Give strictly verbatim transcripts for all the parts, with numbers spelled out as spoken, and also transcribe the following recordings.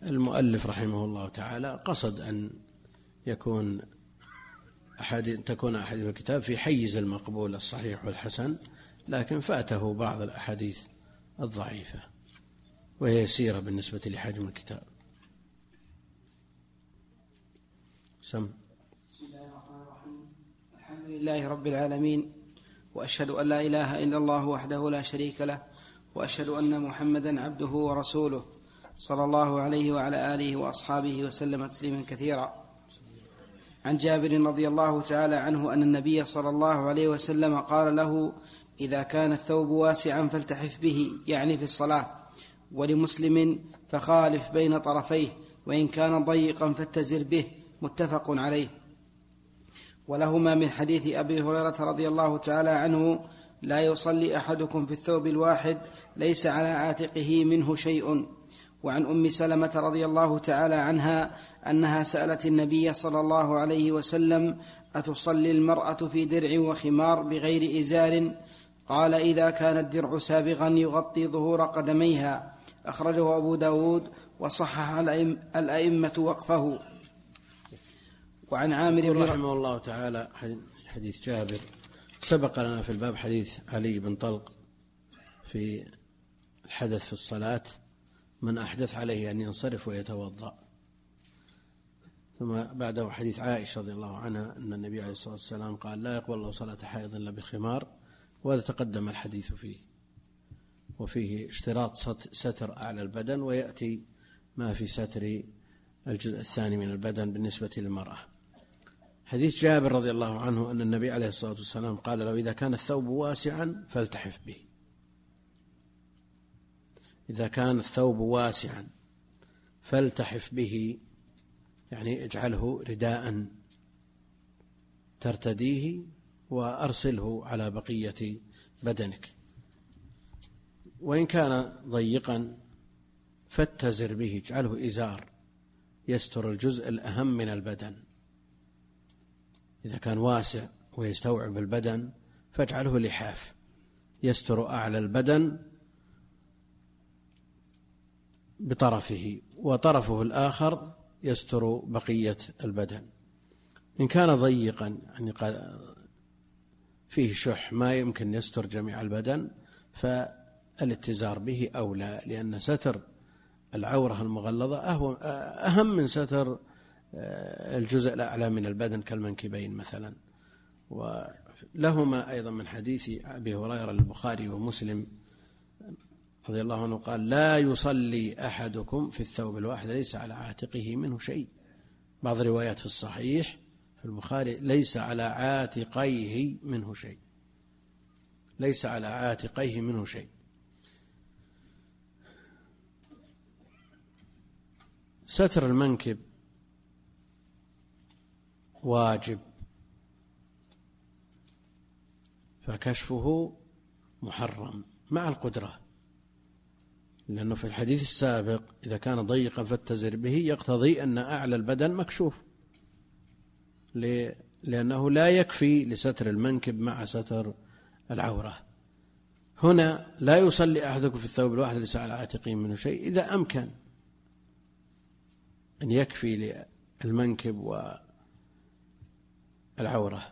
المؤلف رحمه الله تعالى قصد أن يكون أحد تكون أحاديث الكتاب في حيز المقبول الصحيح والحسن، لكن فاته بعض الأحاديث الضعيفة وهي يسيرة بالنسبة لحجم الكتاب. سم. بسم الله الرحمن الرحيم. الحمد لله رب العالمين، وأشهد أن لا إله إلا الله وحده لا شريك له، وأشهد أن محمدا عبده ورسوله صلى الله عليه وعلى آله وأصحابه وسلم تسليما كثيرا. عن جابر رضي الله تعالى عنه أن النبي صلى الله عليه وسلم قال له: إذا كان الثوب واسعا فالتحف به، يعني في الصلاة. ولمسلم: فخالف بين طرفيه، وإن كان ضيقا فاتزر به، متفق عليه. ولهما من حديث أبي هريرة رضي الله تعالى عنه: لا يصلي أحدكم في الثوب الواحد ليس على عاتقه منه شيء. وعن أم سلمة رضي الله تعالى عنها أنها سألت النبي صلى الله عليه وسلم: أتصلي المرأة في درع وخمار بغير إزار؟ قال: إذا كان الدرع سابغا يغطي ظهور قدميها. أخرجه أبو داود وصحح الأئمة وقفه. وعن عامر رحمه الله تعالى حديث جابر. سبق لنا في الباب حديث علي بن طلق في الحدث في الصلاة: من أحدث عليه أن ينصرف ويتوضأ. ثم بعده حديث عائشة رضي الله عنها أن النبي عليه الصلاة والسلام قال: لا يقبل الله صلاة حائض إلا بالخمار، وهذا تقدم الحديث فيه، وفيه اشتراط ستر أعلى البدن، ويأتي ما في ستر الجزء الثاني من البدن بالنسبة للمرأة. حديث جابر رضي الله عنه أن النبي عليه الصلاة والسلام قال له: إذا كان الثوب واسعا فالتحف به. إذا كان الثوب واسعا فالتحف به، يعني اجعله رداء ترتديه وأرسله على بقية بدنك. وإن كان ضيقا فاتزر به، اجعله إزار يستر الجزء الأهم من البدن. إذا كان واسع ويستوعب البدن فاجعله لحاف يستر أعلى البدن بطرفه، وطرفه الآخر يستر بقية البدن. إن كان ضيقا يعني فيه شح ما يمكن يستر جميع البدن فالاتزار به أولى، لأن ستر العورة المغلظة أهم من ستر الجزء الأعلى من البدن كالمنكبين مثلا. ولهما أيضا من حديث أبي هريرة البخاري ومسلم رضي الله عنه قال: لا يصلي أحدكم في الثوب الواحد ليس على عاتقه منه شيء. بعض روايات في الصحيح في البخاري: ليس على عاتقيه منه شيء، ليس على عاتقيه منه شيء. ستر المنكب واجب، فكشفه محرم مع القدرة، لأنه في الحديث السابق إذا كان ضيقا فاتزر به يقتضي أن أعلى البدن مكشوف، لأنه لا يكفي لستر المنكب مع ستر العورة. هنا: لا يصلي أحدكم في الثوب الواحد ليس على عاتقه منه شيء، إذا أمكن أن يكفي للمنكب والعورة.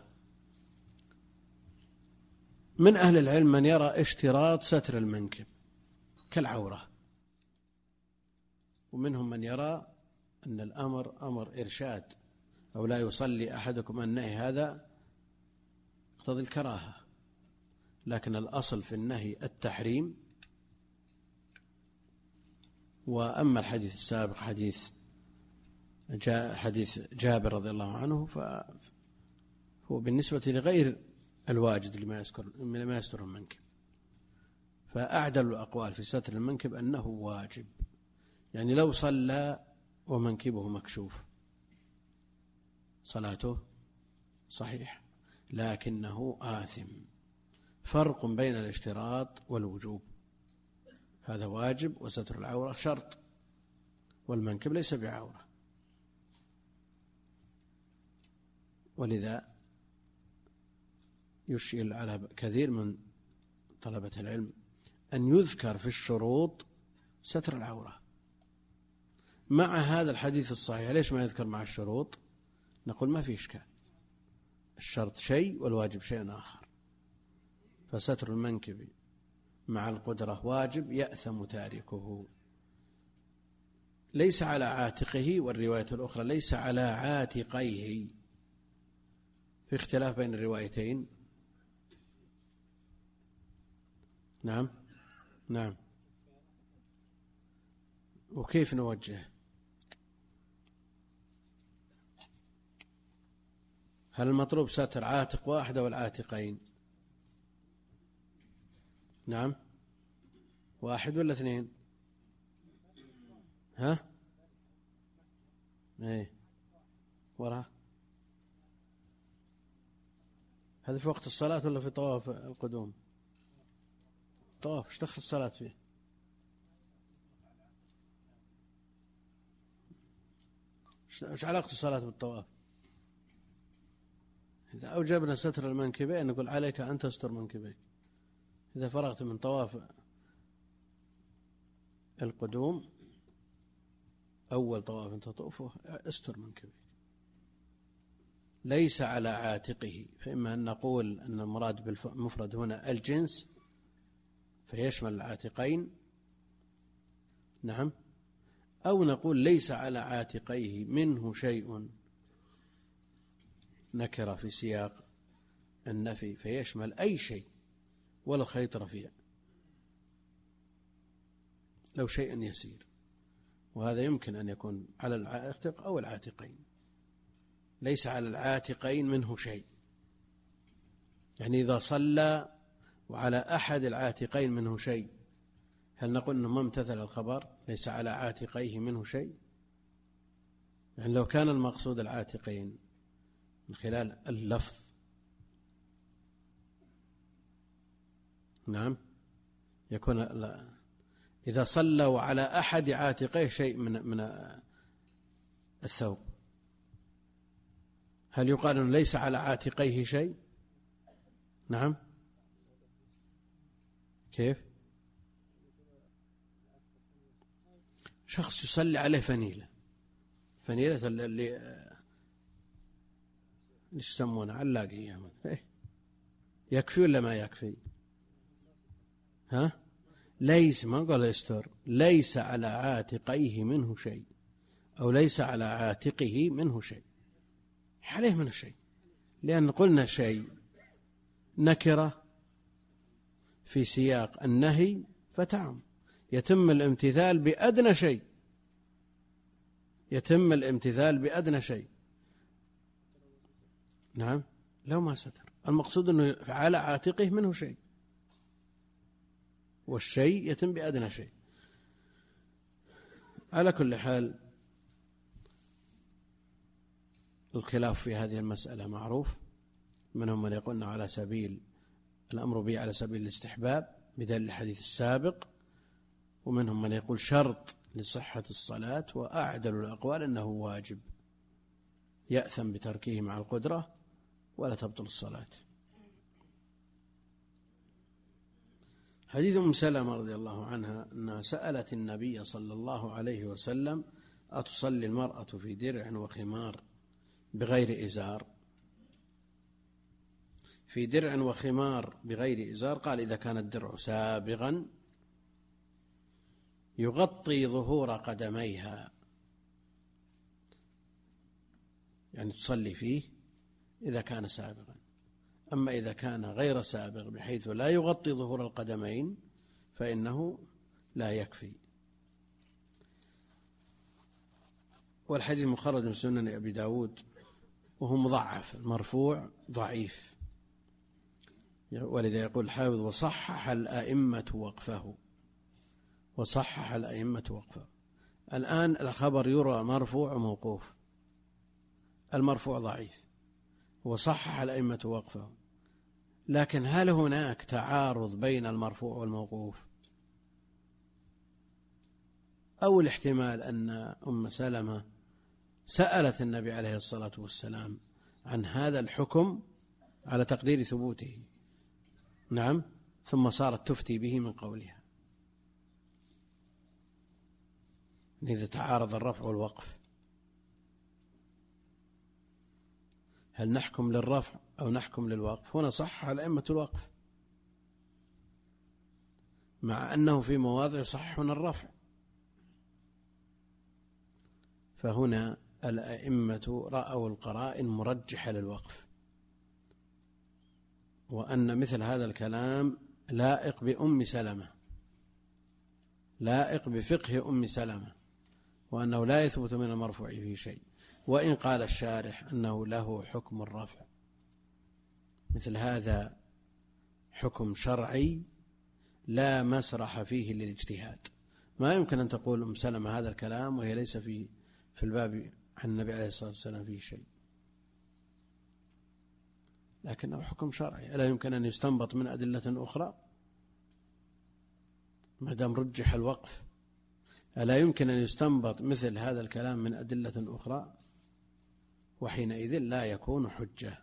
من أهل العلم من يرى اشتراط ستر المنكب كالعورة، ومنهم من يرى أن الأمر أمر إرشاد، أو لا يصلي أحدكم النهي هذا يقتضي الكراهة، لكن الأصل في النهي التحريم. وأما الحديث السابق حديث جاء حديث جابر رضي الله عنه فهو بالنسبة لغير الواجد لما يذكر لما يستر المنكب، فأعدل الأقوال في ستر المنكب أنه واجب، يعني لو صلى ومنكبه مكشوف صلاته صحيح لكنه آثم. فرق بين الاشتراط والوجوب، هذا واجب وستر العورة شرط، والمنكب ليس بعورة. ولذا يشير على كثير من طلبة العلم أن يذكر في الشروط ستر العورة، مع هذا الحديث الصحيح ليش ما يذكر مع الشروط؟ نقول ما في إشكال، الشرط شيء والواجب شيء آخر، فستر المنكب مع القدرة واجب يأثم تاركه، ليس على عاتقه، والرواية الأخرى ليس على عاتقيه، في اختلاف بين الروايتين. نعم نعم. وكيف نوجه؟ هل المطلوب ستر عاتق واحد أو العاتقين؟ نعم، واحد ولا اثنين؟ ها؟ ايه وراء. هذا في وقت الصلاة ولا في طواف القدوم؟ طواف، ايش دخل الصلاة فيه؟ ايش علاقة الصلاة بالطواف؟ إذا أوجبنا ستر المنكبين نقول عليك أن تستر منكبيك، إذا فرغت من طواف القدوم أول طواف تطوفه استر منكبيك، ليس على عاتقه. فإما أن نقول أن المراد بالمفرد هنا الجنس فيشمل العاتقين، نعم، أو نقول ليس على عاتقيه منه شيء، نكر في سياق النفي فيشمل أي شيء ولا خيط رفيع، لو شيء يسير، وهذا يمكن أن يكون على العاتق أو العاتقين. ليس على العاتقين منه شيء، يعني إذا صلى وعلى أحد العاتقين منه شيء، هل نقول أنه ما امتثل الخبر ليس على عاتقيه منه شيء؟ يعني لو كان المقصود العاتقين من خلال اللفظ، نعم، يكون إذا صلوا على أحد عاتقيه شيء من من الثوب، هل يقال أنه ليس على عاتقيه شيء؟ نعم، كيف؟ شخص يصلي عليه فنيلة، فنيلة اللي ايش يسمونه علاقية، يكفي ولا ما يكفي؟ ها؟ ليس، ما قال يستر، ليس على عاتقيه منه شيء، أو ليس على عاتقه منه شيء، عليه منه شيء، لأن قلنا شيء نكرة في سياق النهي فتعم، يتم الامتثال بأدنى شيء، يتم الامتثال بأدنى شيء. نعم، لو ما ستر، المقصود أنه على عاتقه منه شيء، والشيء يتم بأدنى شيء. على كل حال الخلاف في هذه المسألة معروف، منهم من يقولنا على سبيل الأمر به على سبيل الاستحباب بدليل الحديث السابق، ومنهم من يقول شرط لصحة الصلاة، وأعدل الأقوال أنه واجب يأثم بتركه مع القدرة ولا تبطل الصلاة. حديث أم سلمة رضي الله عنها أنها سألت النبي صلى الله عليه وسلم أتصلي المرأة في درع وخمار بغير إزار؟ في درع وخمار بغير إزار، قال إذا كان الدرع سابغا يغطي ظهور قدميها، يعني تصلي فيه إذا كان سابغا. أما إذا كان غير سابغ بحيث لا يغطي ظهور القدمين فإنه لا يكفي. والحديث مخرج من سنن أبي داود وهو مضعف، المرفوع ضعيف، ولذا يقول الحافظ وصحح الأئمة وقفه، وصحح الأئمة وقفه. الآن الخبر يرى مرفوع وموقوف، المرفوع ضعيف وصحح الأئمة وقفه، لكن هل هناك تعارض بين المرفوع والموقوف؟ أو الاحتمال أن أم سلمة سألت النبي عليه الصلاة والسلام عن هذا الحكم على تقدير ثبوته، نعم، ثم صارت تفتي به من قولها، إذا تعارض الرفع والوقف هل نحكم للرفع أو نحكم للوقف؟ هنا صح على أئمة الوقف، مع أنه في مواضع يصححون الرفع. فهنا الأئمة رأوا القرائن مرجحة للوقف، وأن مثل هذا الكلام لائق بأم سلمة، لائق بفقه أم سلمة، وأنه لا يثبت من المرفوع فيه شيء. وإن قال الشارح أنه له حكم الرفع، مثل هذا حكم شرعي لا مسرح فيه للاجتهاد. ما يمكن أن تقول أم سلمة هذا الكلام وهي ليس في في الباب عن النبي عليه الصلاة والسلام فيه شيء، لكنه حكم شرعي ألا يمكن أن يستنبط من أدلة أخرى؟ ما دام رجح الوقف ألا يمكن أن يستنبط مثل هذا الكلام من أدلة أخرى؟ وحينئذ لا يكون حجة.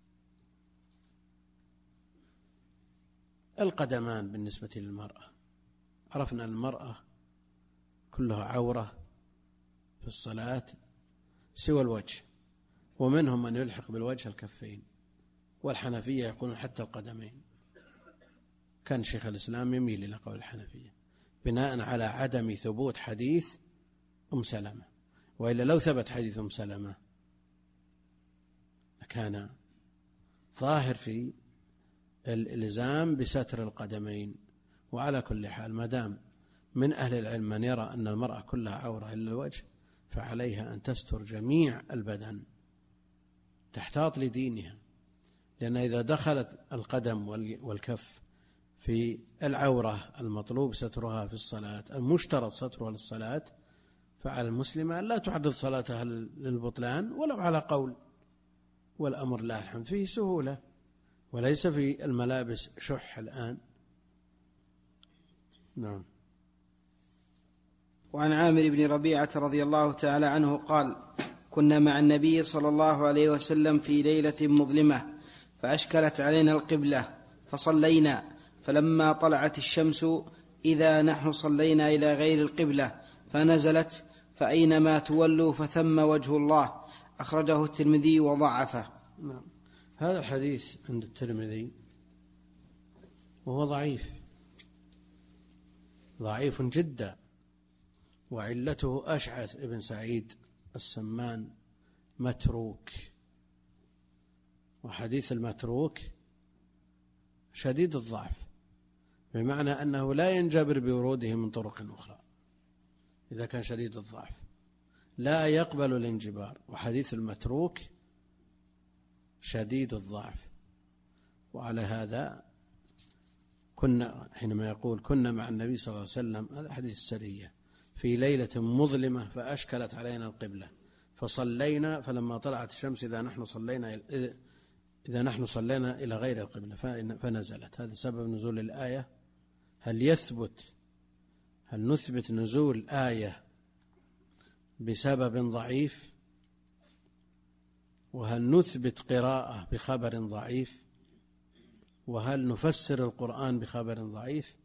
القدمان بالنسبة للمرأة، عرفنا المرأة كلها عورة في الصلاة سوى الوجه، ومنهم من يلحق بالوجه الكفين، والحنفية يقولون حتى القدمين. كان شيخ الإسلام يميل إلى قول الحنفية بناء على عدم ثبوت حديث أم سلمة، وإلا لو ثبت حديث أم سلمة كان ظاهر في الإلزام بستر القدمين. وعلى كل حال ما دام من أهل العلم من يرى أن المرأة كلها عورة إلا الوجه، فعليها أن تستر جميع البدن، تحتاط لدينها، لأن إذا دخلت القدم والكف في العورة المطلوب سترها في الصلاة، المشترط سترها للصلاة، فعلى المسلمة أن لا تعرض صلاتها للبطلان ولو على قول، والأمر لا الحمد فيه سهولة، وليس في الملابس شح الآن. نعم. وعن عامر بن ربيعة رضي الله تعالى عنه قال: كنا مع النبي صلى الله عليه وسلم في ليلة مظلمة فأشكلت علينا القبلة فصلينا، فلما طلعت الشمس إذا نحن صلينا إلى غير القبلة، فنزلت: فأينما تولوا فثم وجه الله. أخرجه الترمذي وضعفه. نعم. هذا الحديث عند الترمذي وهو ضعيف ضعيف جدا، وعلته أشعث ابن سعيد السمان متروك، وحديث المتروك شديد الضعف، بمعنى أنه لا ينجبر بوروده من طرق أخرى. إذا كان شديد الضعف لا يقبل الانجبار، وحديث المتروك شديد الضعف. وعلى هذا كنا حينما يقول كنا مع النبي صلى الله عليه وسلم، هذا حديث السرية، في ليلة مظلمة فأشكلت علينا القبلة فصلينا، فلما طلعت الشمس إذا نحن صلينا إذا نحن صلينا إلى غير القبلة فنزلت. هذا سبب نزول الآية. هل يثبت هل نثبت نزول آية بسبب ضعيف؟ وهل نثبت قراءة بخبر ضعيف؟ وهل نفسر القرآن بخبر ضعيف؟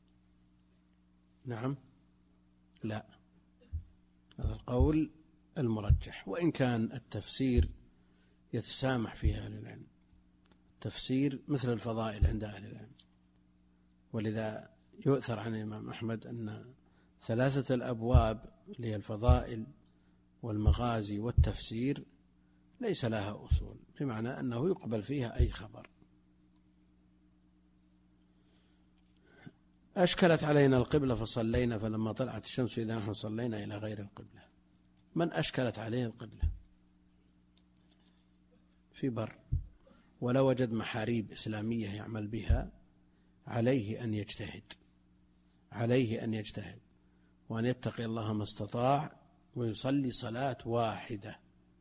نعم، لا. هذا القول المرجح، وإن كان التفسير يتسامح فيه أهل العلم، تفسير مثل الفضائل عند أهل العلم. ولذا يؤثر عن الإمام أحمد أن ثلاثة الأبواب اللي الفضائل والمغازي والتفسير ليس لها أصول، بمعنى أنه يقبل فيها أي خبر. أشكلت علينا القبلة فصلينا، فلما طلعت الشمس إذا نحن صلينا إلى غير القبلة. من أشكلت علينا القبلة في بر ولا وجد محاريب إسلامية يعمل بها، عليه أن يجتهد عليه أن يجتهد وأن يتقي الله ما استطاع، ويصلي صلاة واحدة.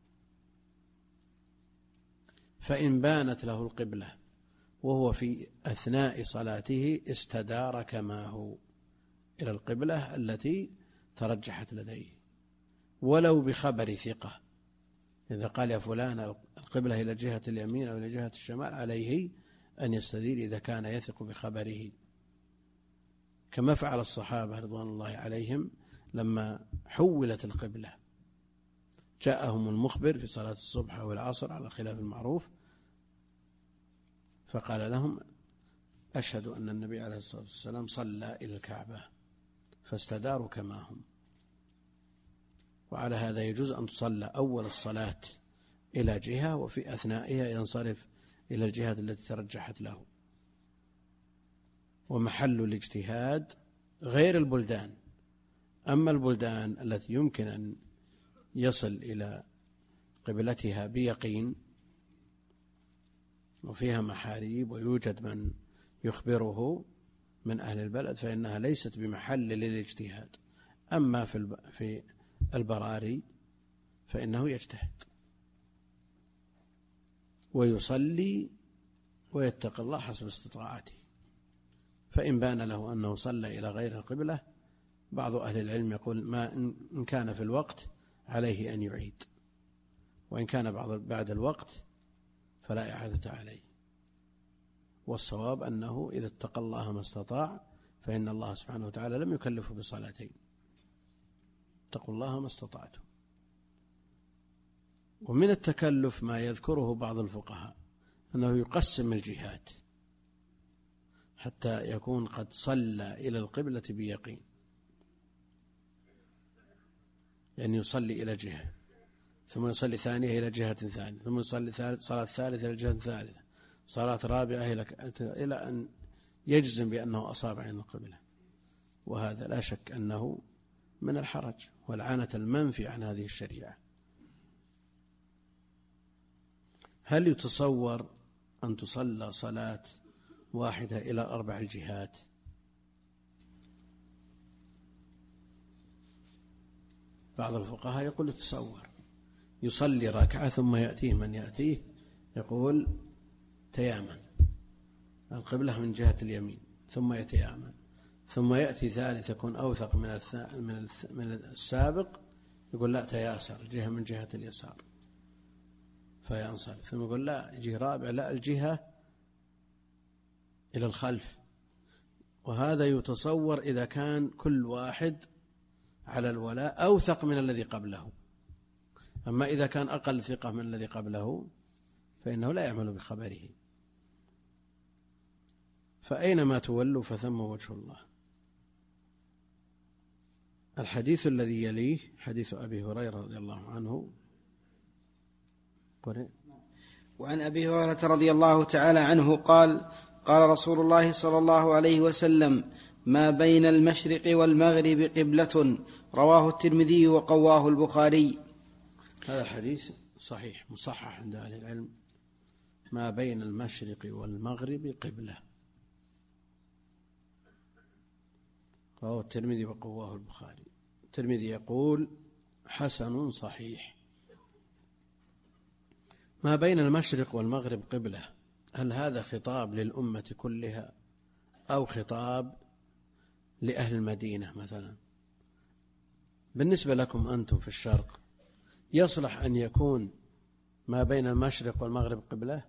فإن بانت له القبلة وهو في أثناء صلاته استدار كما هو إلى القبلة التي ترجحت لديه، ولو بخبر ثقة. إذا قال يا فلان القبلة إلى جهة اليمين أو إلى جهة الشمال، عليه أن يستدير إذا كان يثق بخبره، كما فعل الصحابة رضوان الله عليهم لما حولت القبلة جاءهم المخبر في صلاة الصبح أو العصر على خلاف المعروف، فقال لهم: أشهد أن النبي عليه الصلاة والسلام صلى إلى الكعبة، فاستداروا كما هم. وعلى هذا يجوز أن تصلى أول الصلاة إلى جهة، وفي أثنائها ينصرف إلى الجهة التي ترجحت له. ومحل الاجتهاد غير البلدان. أما البلدان التي يمكن أن يصل إلى قبلتها بيقين وفيها محاريب ويوجد من يخبره من أهل البلد، فإنها ليست بمحل للاجتهاد. أما في البراري فإنه يجتهد ويصلي ويتقي الله حسب استطاعته. فإن بان له أنه صلى إلى غير القبلة، بعض أهل العلم يقول: ما إن كان في الوقت عليه أن يعيد، وإن كان بعد الوقت فلا إعادة عليه. والصواب أنه إذا اتقى الله ما استطاع، فإن الله سبحانه وتعالى لم يكلفه بصلاتين. اتقوا الله ما استطعتم. ومن التكلف ما يذكره بعض الفقهاء أنه يقسم الجهات حتى يكون قد صلى إلى القبلة بيقين، يعني يصلي إلى جهة ثم يصلي ثانية إلى جهة ثانية ثم يصلي صلاة ثالثة إلى جهة ثالثة، صلاة رابعة إلى أن يجزم بأنه أصاب عن القبلة. وهذا لا شك أنه من الحرج والعنة المنفي عن هذه الشريعة. هل يتصور أن تصلى صلاة واحدة إلى أربع الجهات؟ بعض الفقهاء يقول يتصور، يصلي ركعة ثم يأتيه من يأتيه يقول تيامن، القبلة من جهة اليمين، ثم يتيامن، ثم يأتي ثالث يكون أوثق من السابق يقول لا تياسر، جهة من جهة اليسار فينصرف، ثم يقول لا يجي رابع لا الجهة إلى الخلف. وهذا يتصور إذا كان كل واحد على الولاء أوثق من الذي قبله. أما إذا كان أقل ثقة من الذي قبله فإنه لا يعمل بخبره. فأينما تولوا فثم وجه الله. الحديث الذي يليه حديث أبي هريرة رضي الله عنه. وعن أبي هريرة رضي الله تعالى عنه قال: قال رسول الله صلى الله عليه وسلم: ما بين المشرق والمغرب قبلة. رواه الترمذي وقواه البخاري. هذا الحديث صحيح مصحح عند أهل العلم. ما بين المشرق والمغرب قبلة، رواه الترمذي وقواه البخاري. الترمذي يقول حسن صحيح. ما بين المشرق والمغرب قبلة، هل هذا خطاب للأمة كلها أو خطاب لأهل المدينة مثلا؟ بالنسبة لكم أنتم في الشرق يصلح أن يكون ما بين المشرق والمغرب قبلة؟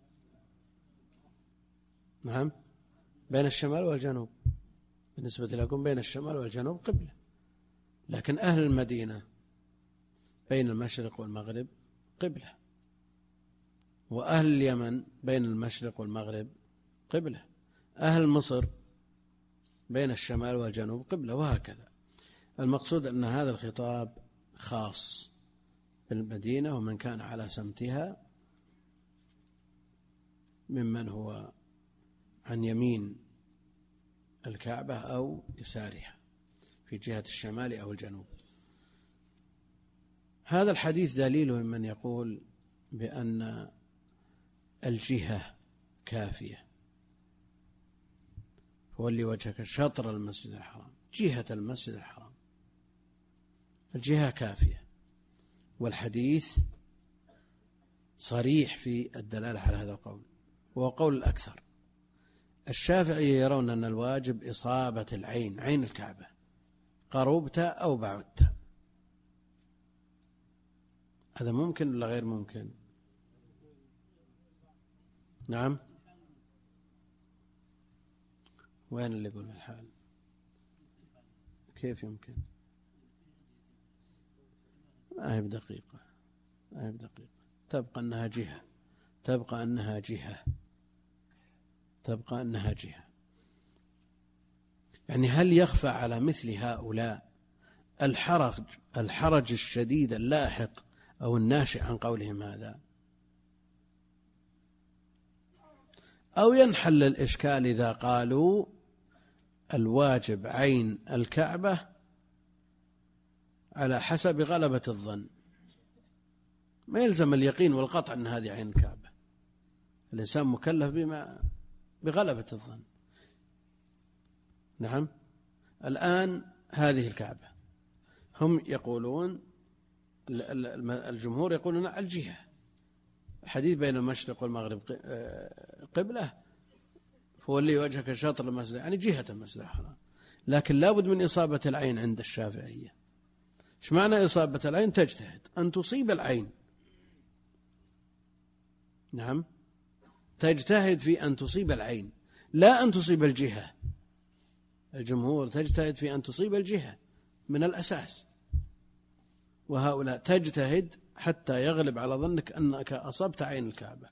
نعم، بين الشمال والجنوب. بالنسبة لكم بين الشمال والجنوب قبلة، لكن أهل المدينة بين المشرق والمغرب قبلة، وأهل اليمن بين المشرق والمغرب قبلة، أهل مصر بين الشمال والجنوب قبلة، وهكذا. المقصود أن هذا الخطاب خاص بالمدينة ومن كان على سمتها ممن هو عن يمين الكعبة أو يسارها في جهة الشمال أو الجنوب. هذا الحديث دليل من يقول بأن الجهة كافية. فولي وجهك شطر المسجد الحرام، جهة المسجد الحرام، الجهة كافية. والحديث صريح في الدلالة على هذا القول، وهو قول الأكثر. الشافعي يرون أن الواجب إصابة العين، عين الكعبة، قربت أو بعدت. هذا ممكن ولا غير ممكن؟ نعم. وين اللي يقول الحال؟ كيف يمكن؟ ما هي بدقيقة، ما هي بدقيقة، تبقى أنها جهة، تبقى أنها جهة، تبقى أنها جهة. يعني هل يخفى على مثل هؤلاء الحرج الحرج الشديد اللاحق أو الناشئ عن قولهم هذا؟ أو ينحل الإشكال إذا قالوا الواجب عين الكعبة على حسب غلبة الظن، ما يلزم اليقين والقطع أن هذه عين الكعبة، الإنسان مكلف بما بغلبة الظن. نعم، الآن هذه الكعبة، هم يقولون الجمهور يقولون الجهة، حديث بين المشرق والمغرب قبلة فولي وجهك شطر المسجد، يعني جهة المسجد الحرام، لكن لابد من إصابة العين عند الشافعية. ايش معنى إصابة العين؟ تجتهد أن تصيب العين. نعم، تجتهد في أن تصيب العين لا أن تصيب الجهة. الجمهور تجتهد في أن تصيب الجهة من الأساس، وهؤلاء تجتهد حتى يغلب على ظنك أنك أصبت عين الكعبة.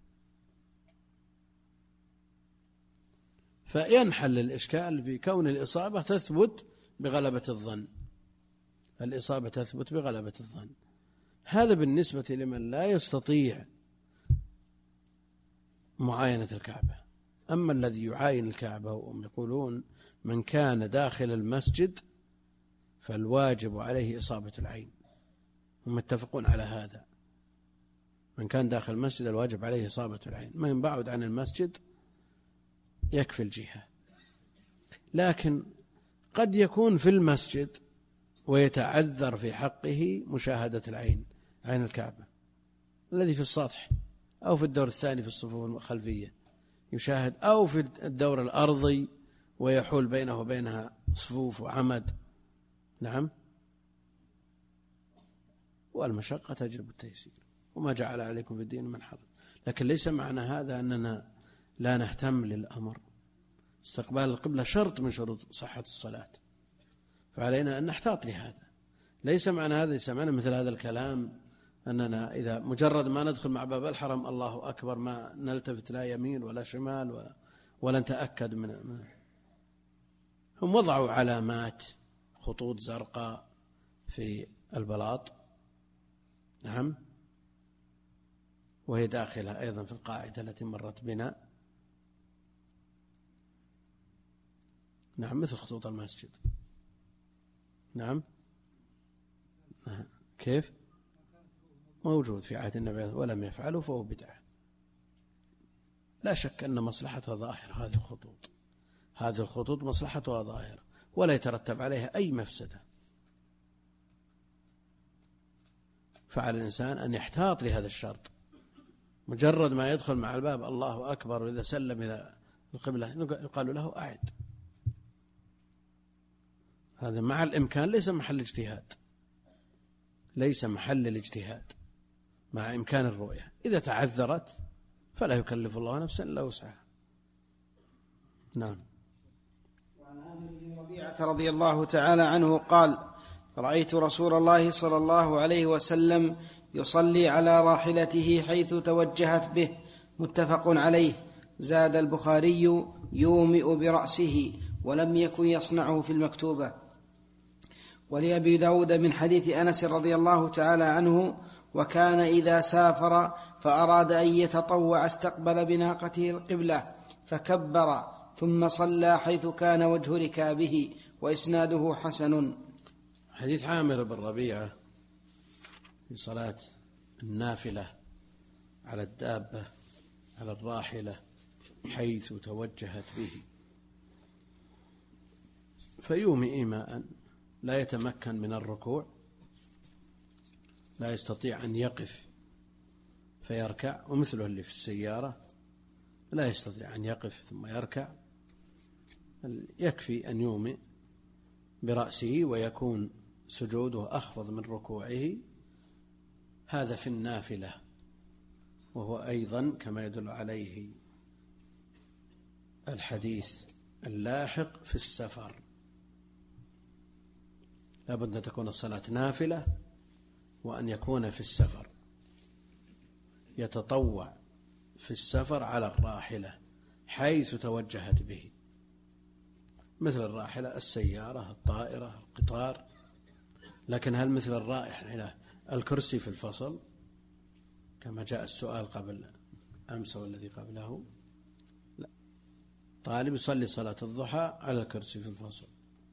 فينحل الإشكال في كون الإصابة تثبت بغلبة الظن، الإصابة تثبت بغلبة الظن. هذا بالنسبة لمن لا يستطيع معاينة الكعبة. أما الذي يعاين الكعبة وهم يقولون من كان داخل المسجد فالواجب عليه إصابة العين، هم متفقون على هذا، من كان داخل المسجد الواجب عليه إصابة العين، من بعد عن المسجد يكفي الجهة. لكن قد يكون في المسجد ويتعذر في حقه مشاهدة العين، عين الكعبة الذي في السطح أو في الدور الثاني في الصفوف الخلفية يشاهد، أو في الدور الأرضي ويحول بينه وبينها صفوف وعمد. نعم، والمشقة تجلب التيسير وما جعل عليكم في الدين من حرج. لكن ليس معنى هذا أننا لا نهتم للأمر. استقبال القبلة شرط من شروط صحة الصلاة، فعلينا أن نحتاط لهذا. ليس معنى هذا يسمعنا مثل هذا الكلام أننا إذا مجرد ما ندخل مع باب الحرم الله أكبر ما نلتفت لا يمين ولا شمال ولا, ولا نتأكد من. هم وضعوا علامات خطوط زرقاء في البلاط، نعم، وهي داخلة أيضا في القاعدة التي مرت بنا، نعم، مثل خطوط المسجد. نعم، كيف؟ موجود في عهد النبي ولم يفعله فهو بدعة. لا شك أن مصلحتها ظاهرة، هذه الخطوط هذه الخطوط مصلحتها ظاهرة ولا يترتب عليها أي مفسدة، فعلى الإنسان أن يحتاط لهذا الشرط. مجرد ما يدخل مع الباب الله أكبر وإذا سلم إلى القبلة يقال له أعد، هذا مع الإمكان ليس محل اجتهاد، ليس محل الاجتهاد مع إمكان الرؤية. إذا تعذرت فلا يكلف الله نفسا إلا وسعها. نعم. وعن عامر بن ربيعة رضي الله تعالى عنه قال: رأيت رسول الله صلى الله عليه وسلم يصلي على راحلته حيث توجهت به، متفق عليه. زاد البخاري: يومئ برأسه، ولم يكن يصنعه في المكتوبة. ولأبي داود من حديث أنس رضي الله تعالى عنه: وكان إذا سافر فأراد أن يتطوع استقبل بناقته القبلة فكبر ثم صلى حيث كان وجه ركابه، وإسناده حسن. حديث عامر بن ربيعة في صلاة النافلة على الدابة على الراحلة حيث توجهت به، فيومئ إيماء، لا يتمكن من الركوع، لا يستطيع أن يقف فيركع، ومثله اللي في السيارة لا يستطيع أن يقف ثم يركع، يكفي أن يومئ برأسه ويكون سجوده أخفض من ركوعه. هذا في النافلة، وهو أيضا كما يدل عليه الحديث اللاحق في السفر. لابد أن تكون الصلاة نافلة وأن يكون في السفر، يتطوع في السفر على الراحلة حيث توجهت به، مثل الراحلة السيارة، الطائرة، القطار. لكن هل مثل الراحلة الكرسي في الفصل كما جاء السؤال قبل أمس والذي قبله؟ لا، طالب يصلي صلاة الضحى على الكرسي في الفصل،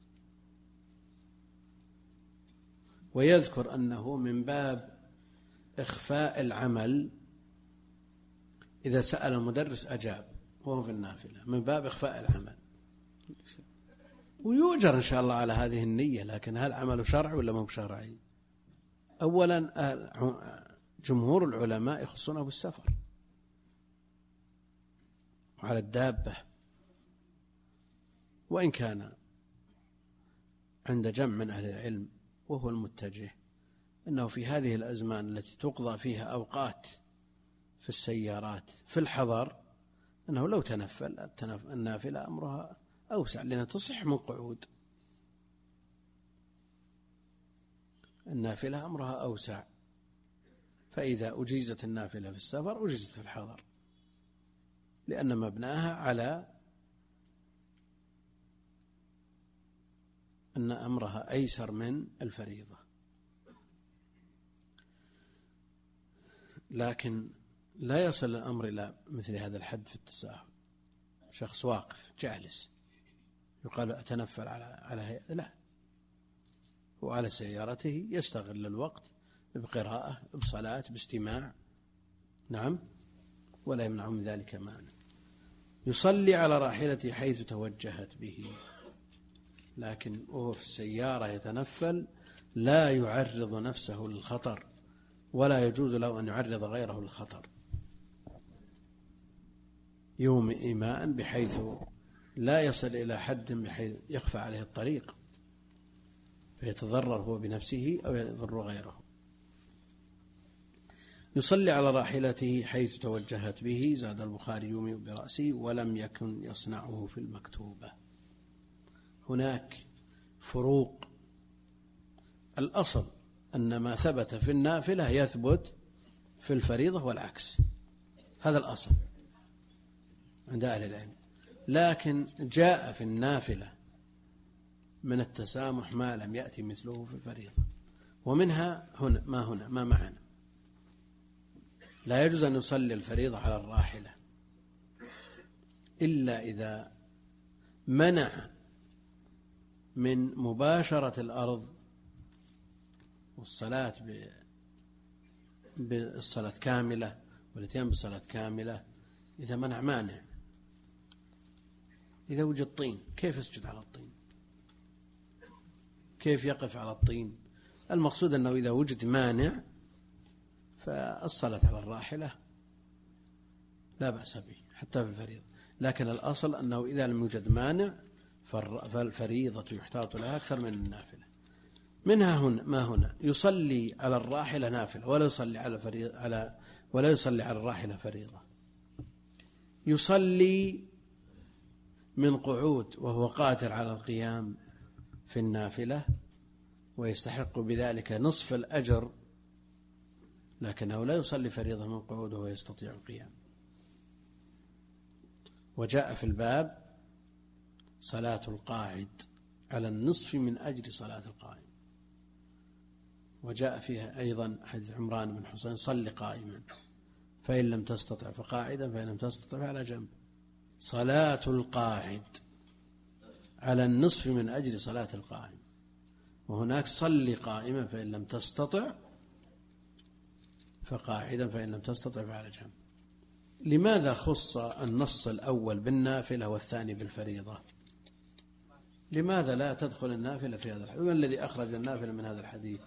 ويذكر أنه من باب إخفاء العمل، إذا سأل المدرس أجاب وهو في النافلة، من باب إخفاء العمل، ويؤجر إن شاء الله على هذه النية. لكن هل عمله شرعي ولا مو شرعي؟ أولا جمهور العلماء يخصونه بالسفر وعلى الدابة، وإن كان عند جمع من أهل العلم وهو المتجه أنه في هذه الأزمان التي تقضى فيها أوقات في السيارات في الحضر، أنه لو تنفل النافلة أمرها أوسع، لأنها تصح من قعود. النافلة أمرها أوسع، فإذا أجيزت النافلة في السفر أجيزت في الحضر، لأن مبناها على أن أمرها أيسر من الفريضة. لكن لا يصل الأمر إلى مثل هذا الحد في التساهل. شخص واقف جالس يقال أتنفل على على هيئة، لا، وعلى سيارته يستغل الوقت بقراءة، بصلاة، باستماع، نعم، ولا يمنع من ذلك مانع. يصلي على راحلته حيث توجهت به، لكن وهو في السيارة يتنفل لا يعرض نفسه للخطر، ولا يجوز له أن يعرض غيره للخطر. يوم إيماء بحيث لا يصل إلى حد بحيث يخفى عليه الطريق فيتضرر هو بنفسه أو يضر غيره. يصلي على راحلته حيث توجهت به. زاد البخاري يومئ برأسه ولم يكن يصنعه في المكتوبة. هناك فروق. الأصل أن ما ثبت في النافلة يثبت في الفريضة والعكس، هذا الأصل عند أهل العلم. لكن جاء في النافلة من التسامح ما لم يأتي مثله في الفريضة، ومنها هنا ما هنا ما معنا. لا يجوز أن يصلي الفريضة على الراحلة إلا إذا منع من مباشرة الأرض والصلاة بالصلاة كاملة والاتيان بالصلاة كاملة. إذا منع مانع، إذا وجد طين كيف يسجد على الطين؟ كيف يقف على الطين؟ المقصود أنه إذا وجد مانع فالصلاة على الراحلة لا بأس به حتى في الفريضة. لكن الأصل أنه إذا لم يوجد مانع فالفريضة يحتاط لها أكثر من النافلة. منها هنا ما هنا يصلي على الراحلة نافلة ولا يصلي على فريضة على ولا يصلي على الراحلة فريضة. يصلي من قعود وهو قادر على القيام في النافلة ويستحق بذلك نصف الأجر، لكنه لا يصلي فريضة من قعود وهو يستطيع القيام. وجاء في الباب صلاة القاعد على النصف من أجر صلاة القائم. وجاء فيها أيضا حديث عمران بن حسين صل قائما فإن لم تستطع فقاعدا فإن لم تستطع فعلى جنب. صلاة القاعد على النصف من أجل صلاة القائم. وهناك صل قائما فإن لم تستطع فقاعدا فإن لم تستطع فعلى جنب. لماذا خص النص الأول بالنافلة والثاني بالفريضة؟ لماذا لا تدخل النافلة في هذا الحديث؟ من الذي أخرج النافلة من هذا الحديث؟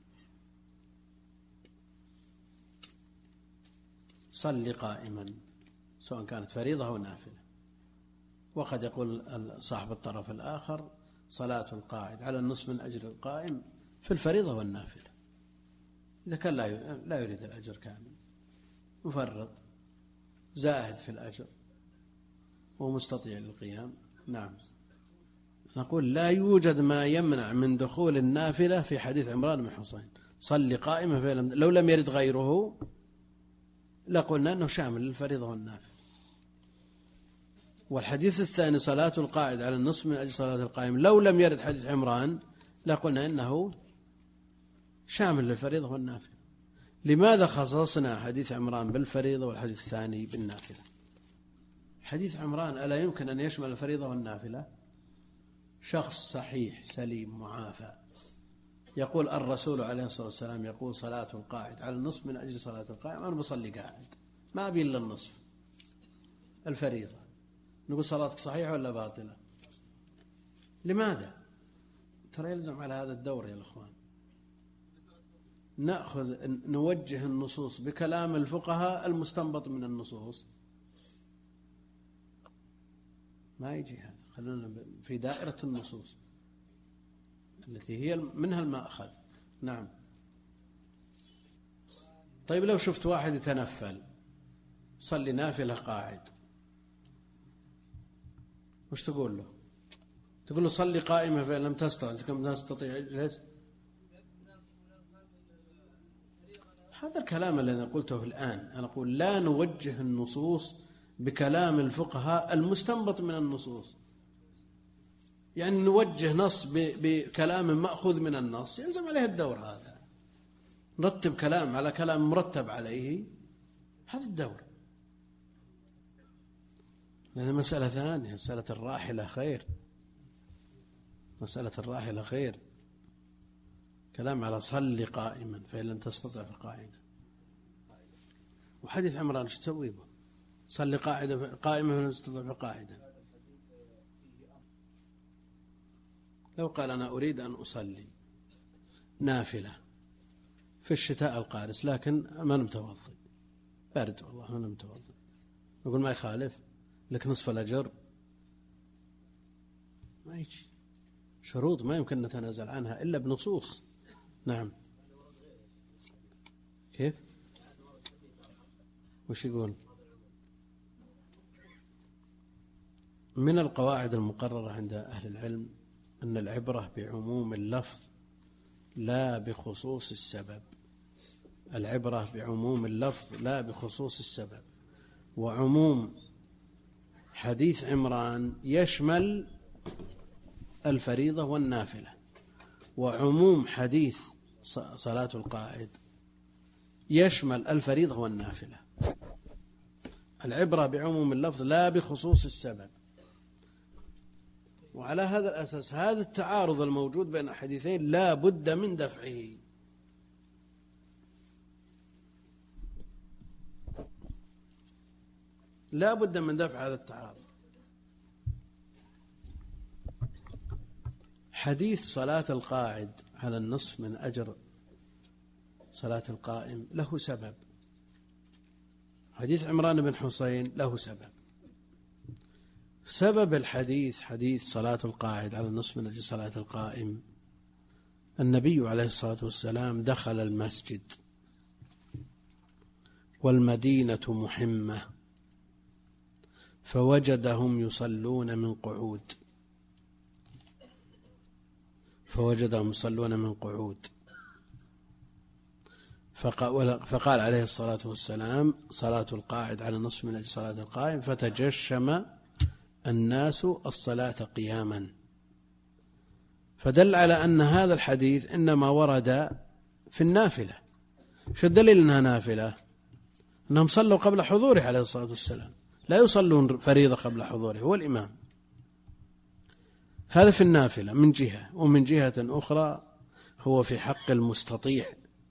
صل قائما سواء كانت فريضة أو نافلة. وقد يقول صاحب الطرف الآخر صلاة القاعد على النصف من أجر القائم في الفريضة والنافلة. إذا كان لا يريد الأجر كامل، مفرط زاهد في الأجر ومستطيع للقيام، نعم. نقول لا يوجد ما يمنع من دخول النافلة في حديث عمران بن حصين صل قائما فلم لو لم يرد غيره لقلنا أنه شامل للفريضة والنافلة. والحديث الثاني صلاة القاعد على النصف من أجل صلاة القائم لو لم يرد حديث عمران لقلنا إنه شامل للفريضة والنافلة. لماذا خصصنا حديث عمران بالفريضة والحديث الثاني بالنافلة؟ حديث عمران ألا يمكن أن يشمل الفريضة والنافلة؟ شخص صحيح سليم معافى يقول الرسول عليه الصلاة والسلام يقول صلاة القاعد على النصف من أجل صلاة القائم، أنا بصلي قاعد ما أبي إلا النصف الفريضة، نقول صلاتك صحيحة ولا باطلة؟ لماذا؟ ترى يلزم على هذا الدور يا الأخوان نأخذ نوجه النصوص بكلام الفقهاء المستنبط من النصوص، ما يجي هذا، خلونا في دائرة النصوص التي هي منها المأخذ. نعم. طيب لو شفت واحد يتنفل صلي نافلة قاعد وش تقول له؟ تقول له صلي قائمة فإن لم تستطع، كم تستطيع جلس؟ هذا الكلام الذي قلته الآن أنا أقول لا نوجه النصوص بكلام الفقهاء المستنبط من النصوص، يعني نوجه نص بكلام مأخوذ من النص يلزم عليه الدور، هذا نرتب كلام على كلام مرتب عليه، هذا الدور. لأن مسألة ثانية مسألة الراحلة خير، مسألة الراحلة خير، كلام على صل قائما فإن لم تستطع فقاعدا. وحديث عمران ايش تسوي به؟ صل قاعدا قائما فإن لم تستطع فقاعدا. لو قال أنا أريد أن أصلي نافلة في الشتاء القارس لكن ما متوضئ بارد والله ما متوضئ، نقول ما يخالف لك نصف الأجر، ما يجي، شروط ما يمكن نتنازل عنها إلا بنصوص. نعم. كيف؟ وش يقول؟ من القواعد المقررة عند أهل العلم أن العبرة بعموم اللفظ لا بخصوص السبب، العبرة بعموم اللفظ لا بخصوص السبب. وعموم حديث عمران يشمل الفريضة والنافلة، وعموم حديث صلاة القاعد يشمل الفريضة والنافلة. العبرة بعموم اللفظ لا بخصوص السبب. وعلى هذا الأساس هذا التعارض الموجود بين الحديثين لا بد من دفعه. لا بد من دفع هذا التعارض. حديث صلاة القاعد على النصف من أجر صلاة القائم له سبب، حديث عمران بن حصين له سبب. سبب الحديث حديث صلاة القاعد على النصف من أجل صلاة القائم النبي عليه الصلاة والسلام دخل المسجد والمدينة محمة فوجدهم يصلون من قعود فوجدهم يصلون من قعود فقال عليه الصلاة والسلام صلاة القاعد على النصف من أجل صلاة القائم فتجشم الناس الصلاة قياما، فدل على أن هذا الحديث إنما ورد في النافلة. شو الدليل أنها نافلة؟ أنهم صلوا قبل حضوره عليه الصلاة والسلام، لا يصلون فريضة قبل حضوره، هو الإمام. هذا في النافلة من جهة، ومن جهة أخرى هو في حق المستطيع،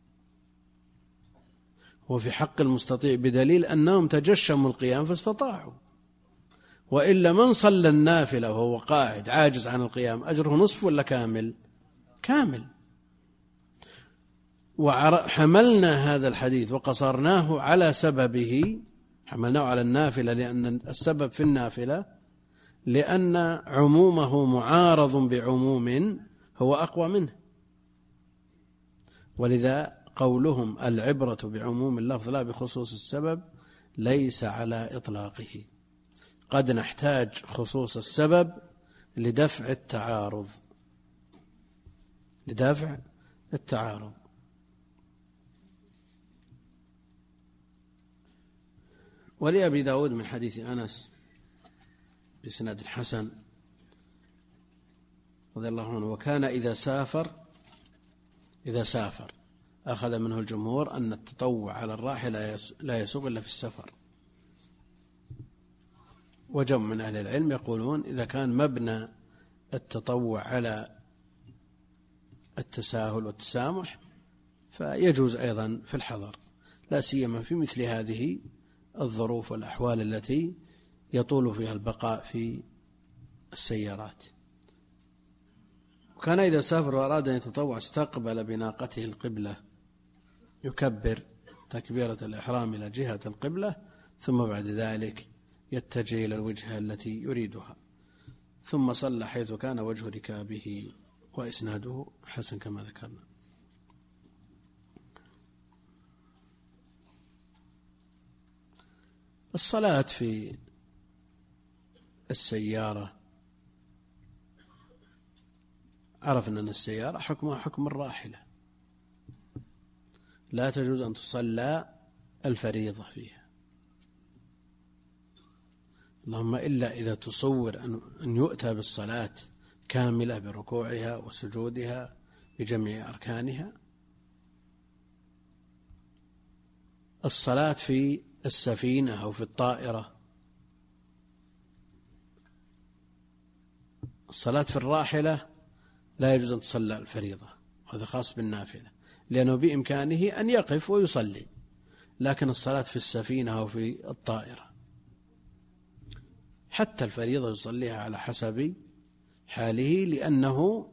هو في حق المستطيع بدليل أنهم تجشموا القيام فاستطاعوا، وإلا من صلى النافلة وهو قاعد عاجز عن القيام أجره نصف ولا كامل؟ كامل. وحملنا هذا الحديث وقصرناه على سببه، حملناه على النافلة لأن السبب في النافلة لأن عمومه معارض بعموم هو أقوى منه، ولذا قولهم العبرة بعموم اللفظ لا بخصوص السبب ليس على إطلاقه. قد نحتاج خصوص السبب لدفع التعارض لدفع التعارض ولأبي داود من حديث أنس بسند الحسن رضي الله عنه: وكان إذا سافر إذا سافر أخذ منه الجمهور أن التطوع على الراحلة لا يسوق إلا في السفر. وجمع من أهل العلم يقولون إذا كان مبنى التطوع على التساهل والتسامح فيجوز أيضا في الحضر، لا سيما في مثل هذه الظروف والأحوال التي يطول فيها البقاء في السيارات. وكان إذا سافر وأراد أن يتطوع استقبل بناقته القبلة، يكبر تكبيرة الإحرام إلى جهة القبلة، ثم بعد ذلك يتجه إلى الوجهة التي يريدها، ثم صلى حيث كان وجه ركابه. وإسناده حسن كما ذكرنا. الصلاة في السيارة، عرفنا أن السيارة حكمها حكم الراحلة، لا تجوز أن تصلى الفريضة فيها، اللهم إلا إذا تصور أن يؤتى بالصلاة كاملة بركوعها وسجودها بجميع أركانها. الصلاة في السفينة أو في الطائرة، الصلاة في الراحلة لا يجوز أن تصلى الفريضة، هذا خاص بالنافلة، لأنه بإمكانه أن يقف ويصلي، لكن الصلاة في السفينة أو في الطائرة حتى الفريضة يصليها على حسب حاله، لأنه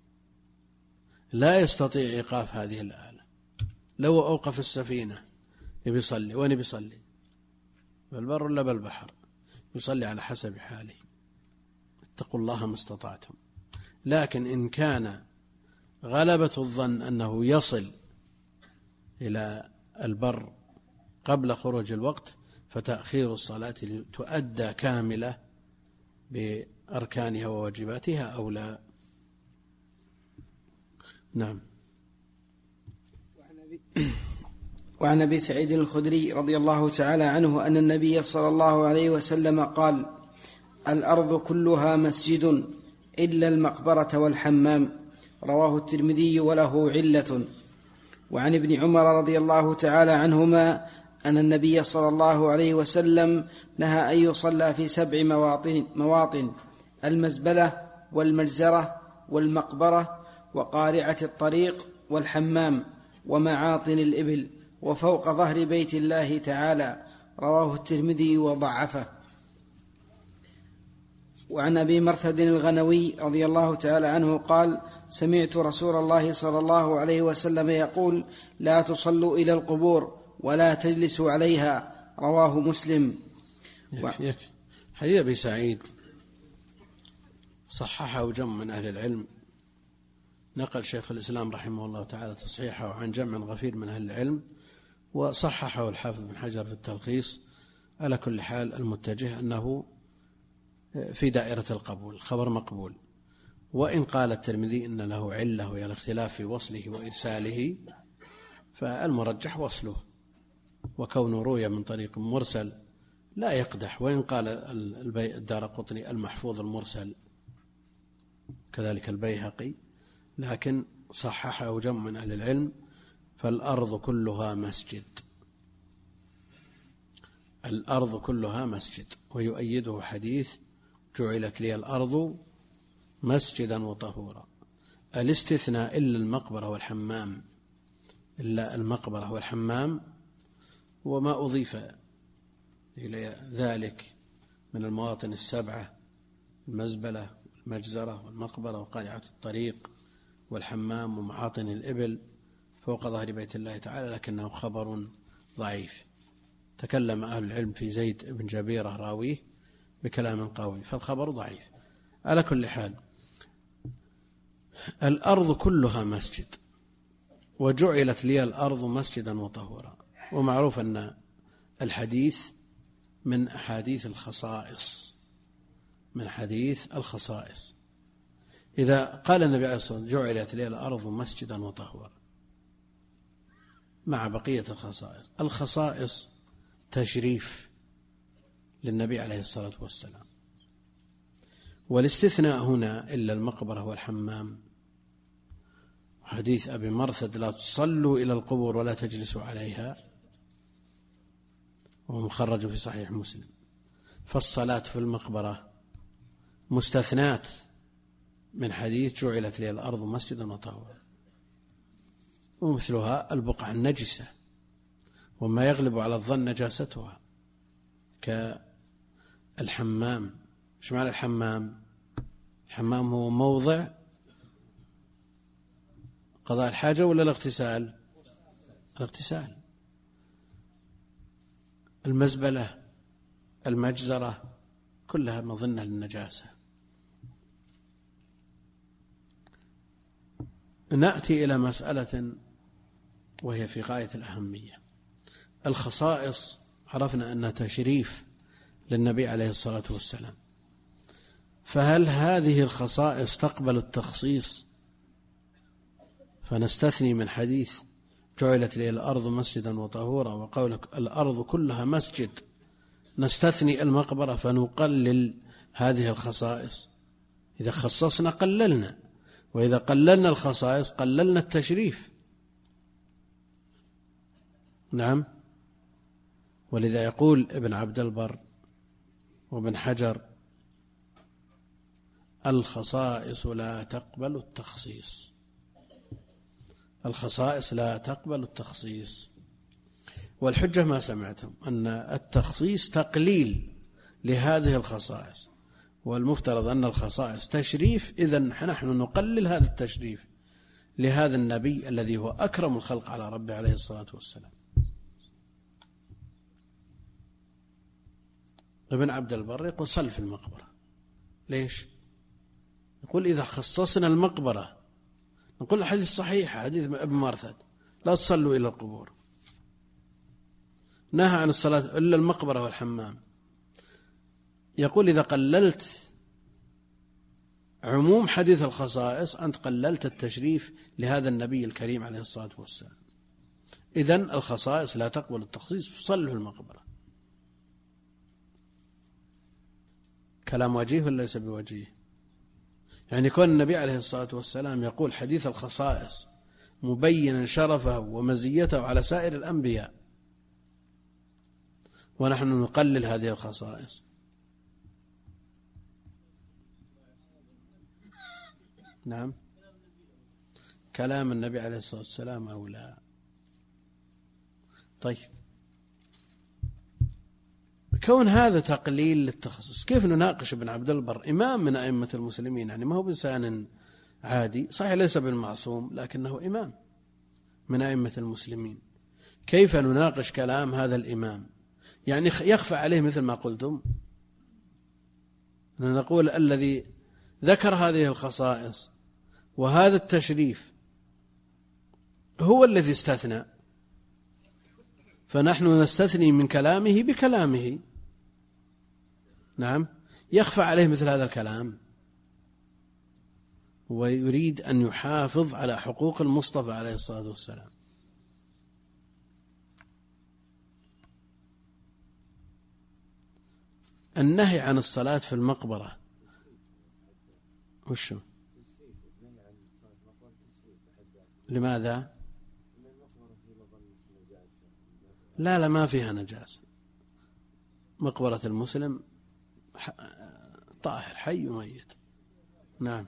لا يستطيع إيقاف هذه الآلة. لو أوقف السفينة يصلي، وين بيصلي؟ بالبر ولا بالبحر؟ يصلي على حسب حاله. اتقوا الله ما استطعتم. لكن إن كان غلبة الظن أنه يصل إلى البر قبل خروج الوقت فتأخير الصلاة تؤدى كاملة بأركانها وواجباتها أو لا. نعم. وعن أبي سعيد الخدري رضي الله تعالى عنه أن النبي صلى الله عليه وسلم قال: الأرض كلها مسجد إلا المقبرة والحمام. رواه الترمذي وله علة. وعن ابن عمر رضي الله تعالى عنهما أن النبي صلى الله عليه وسلم نهى أن يصلى في سبع مواطن, مواطن المزبلة والمجزرة والمقبرة وقارعة الطريق والحمام ومعاطن الإبل وفوق ظهر بيت الله تعالى. رواه الترمذي وضعفه. وعن أبي مرثد الغنوي رضي الله تعالى عنه قال: سمعت رسول الله صلى الله عليه وسلم يقول: لا تصلوا إلى القبور ولا تجلسوا عليها. رواه مسلم. يكفي. حديث أبي سعيد صححه جمع من أهل العلم، نقل شيخ الإسلام رحمه الله تعالى تصحيحه عن جمع غفير من أهل العلم، وصححه الحافظ بن حجر في التلخيص. على كل حال المتجه أنه في دائرة القبول، خبر مقبول. وإن قال الترمذي إن له علة وهي الاختلاف في وصله وإرساله، فالمرجح وصله، وكونه روي من طريق مرسل لا يقدح. وإن قال الدارقطني المحفوظ المرسل كذلك البيهقي، لكن صححه جمع من أهل العلم. فالأرض كلها مسجد، الأرض كلها مسجد. ويؤيده حديث: جعلت لي الأرض مسجدا وطهورا. الاستثناء إلا المقبرة والحمام، إلا المقبرة والحمام وما أضيف إلى ذلك من المواطن السبعة: المزبلة والمجزرة والمقبرة وقارعة الطريق والحمام ومعاطن الإبل فوق ظهر بيت الله تعالى، لكنه خبر ضعيف. تكلم أهل العلم في زيد بن جبيرة راويه بكلام قوي، فالخبر ضعيف. على كل حال الأرض كلها مسجد، وجعلت لي الأرض مسجدا وطهورا. ومعروف أن الحديث من أحاديث الخصائص، من حديث الخصائص. إذا قال النبي عليه الصلاة والسلام جعلت لي الأرض مسجدا وطهورا مع بقية الخصائص، الخصائص تشريف للنبي عليه الصلاة والسلام، والاستثناء هنا إلا المقبرة والحمام. حديث أبي مرثد لا تصلوا إلى القبور ولا تجلسوا عليها، وهو مخرج في صحيح مسلم. فالصلاة في المقبرة مستثنات من حديث جعلت لي الأرض مسجدا وطهورا، ومثلها البقعة النجسة وما يغلب على الظن نجاستها كالحمام. ايش معنى الحمام؟ الحمام هو موضع قضاء الحاجة ولا الاغتسال؟ الاغتسال. المزبلة، المجزرة، كلها مظنة للنجاسة. نأتي إلى مسألة وهي في غاية الأهمية. الخصائص عرفنا أنها تشريف للنبي عليه الصلاة والسلام، فهل هذه الخصائص تقبل التخصيص فنستثني من حديث جعلت لي الأرض مسجدا وطهورا وقولك الأرض كلها مسجد، نستثني المقبرة فنقلل هذه الخصائص؟ إذا خصصنا قللنا، وإذا قللنا الخصائص قللنا التشريف. نعم. ولذا يقول ابن عبد البر وابن حجر الخصائص لا تقبل التخصيص، الخصائص لا تقبل التخصيص. والحجة ما سمعتم أن التخصيص تقليل لهذه الخصائص، والمفترض أن الخصائص تشريف، إذن نحن نقلل هذا التشريف لهذا النبي الذي هو أكرم الخلق على ربه عليه الصلاة والسلام. ابن عبد البر يقول صل في المقبرة. ليش؟ يقول إذا خصصنا المقبرة نقول الحديث صحيح، حديث ابن مرثد لا تصلوا إلى القبور، نهى عن الصلاة إلا المقبرة والحمام. يقول إذا قللت عموم حديث الخصائص أنت قللت التشريف لهذا النبي الكريم عليه الصلاة والسلام. إذن الخصائص لا تقبل التخصيص، صلوا في المقبرة. كلام وجيه ولا ليس بوجيه؟ يعني كون النبي عليه الصلاة والسلام يقول حديث الخصائص مبينا شرفه ومزيته على سائر الأنبياء، ونحن نقلل هذه الخصائص. نعم. كلام النبي عليه الصلاة والسلام أو لا؟ طيب، كون هذا تقليل للتخصص كيف نناقش ابن عبد البر إمام من أئمة المسلمين؟ يعني ما هو بإنسان عادي، صحيح ليس بالمعصوم لكنه إمام من أئمة المسلمين. كيف نناقش كلام هذا الإمام؟ يعني يخفى عليه مثل ما قلتم نقول الذي ذكر هذه الخصائص وهذا التشريف هو الذي استثنى، فنحن نستثني من كلامه بكلامه. نعم. يخفى عليه مثل هذا الكلام ويريد أن يحافظ على حقوق المصطفى عليه الصلاة والسلام. النهي عن الصلاة في المقبرة وشو؟ لماذا؟ لا لا ما فيها نجاسة. مقبرة المسلم طاهر حي وميت. نعم.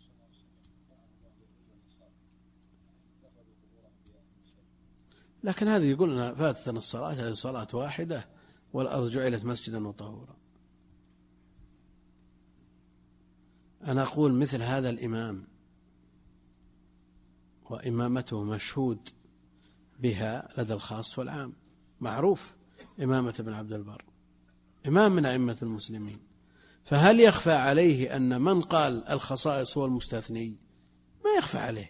لكن هذه يقولنا فاتتنا الصلاة، هذه صلاة واحدة والأرض جعلت مسجدا وطهورا. أنا أقول مثل هذا الإمام وإمامته مشهود بها لدى الخاص والعام، معروف إمامة ابن عبد البر إمام من أئمة المسلمين، فهل يخفى عليه أن من قال الخصائص هو المستثني؟ ما يخفى عليه،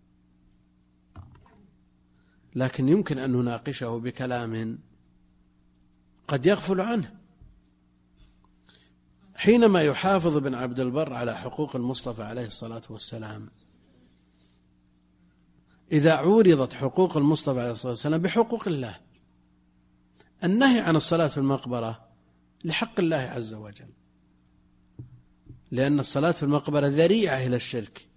لكن يمكن أن نناقشه بكلام قد يغفل عنه. حينما يحافظ ابن عبد البر على حقوق المصطفى عليه الصلاة والسلام، إذا عورضت حقوق المصطفى عليه الصلاة والسلام بحقوق الله، النهي عن الصلاة في المقبرة لحق الله عز وجل، لأن الصلاة في المقبرة ذريعة إلى الشرك،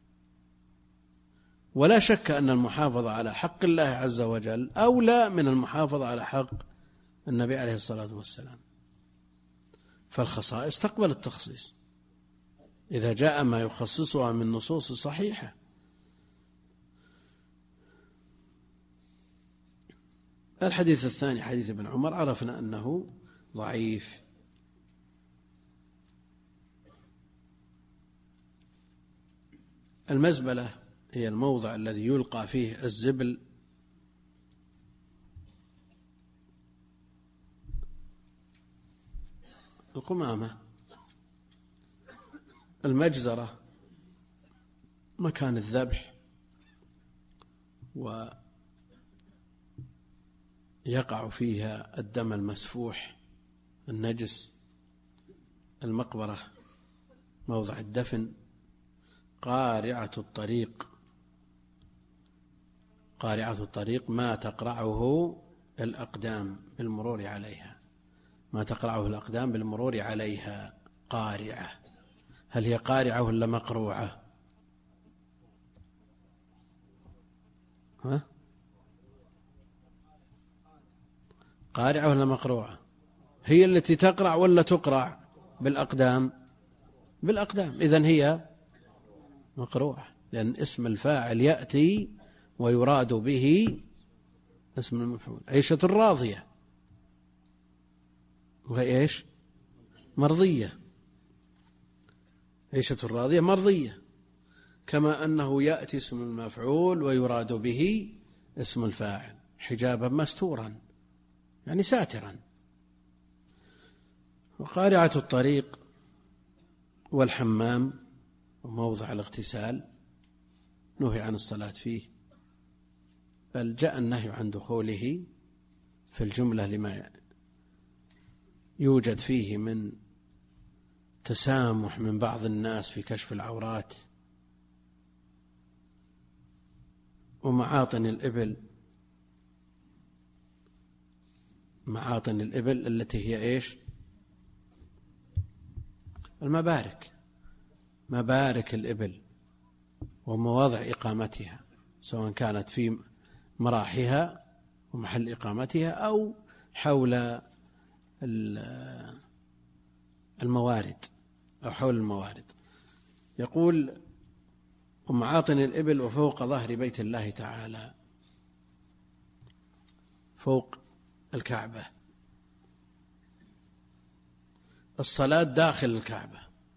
ولا شك أن المحافظة على حق الله عز وجل أولى من المحافظة على حق النبي عليه الصلاة والسلام. فالخصائص تقبل التخصيص إذا جاء ما يخصصها من نصوص صحيحة. الحديث الثاني حديث ابن عمر عرفنا أنه ضعيف. المزبلة هي الموضع الذي يلقى فيه الزبل القمامة. المجزرة مكان الذبح ويقع فيها الدم المسفوح النجس. المقبرة موضع الدفن. قارعة الطريق، قارعة الطريق ما تقرعه الأقدام بالمرور عليها، ما تقرعه الأقدام بالمرور عليها قارعة. هل هي قارعة ولا مقروعة؟ ها؟ قارعة ولا مقروعة؟ هي التي تقرع ولا تقرع بالأقدام؟ بالأقدام. إذن هي مقروعة، لأن اسم الفاعل يأتي ويراد به اسم المفعول. عيشة الراضية وهي إيش؟ مرضية. عيشة الراضية مرضية، كما أنه يأتي اسم المفعول ويراد به اسم الفاعل حجابا مستورا، يعني ساترا. وقارعة الطريق والحمام وموضع الاغتسال نهي عن الصلاة فيه، بل جاء النهي عن دخوله في الجملة لما يوجد فيه من تسامح من بعض الناس في كشف العورات. ومعاطن الإبل، معاطن الإبل التي هي إيش؟ المبارك، مبارك الإبل ومواضع إقامتها، سواء كانت في مراحها ومحل إقامتها أو حول الموارد أو حول الموارد. يقول ومعاطن الإبل وفوق ظهر بيت الله تعالى، فوق الكعبة. الصلاة داخل الكعبة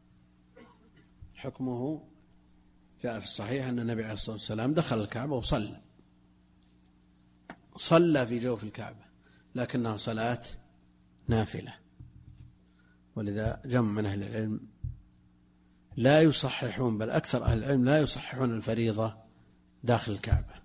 حكمه جاء في الصحيح أن النبي عليه الصلاة والسلام دخل الكعبة وصلى، صلى في جوف الكعبة، لكنها صلاة نافلة. ولذا جمع من أهل العلم لا يصححون، بل أكثر أهل العلم لا يصححون الفريضة داخل الكعبة،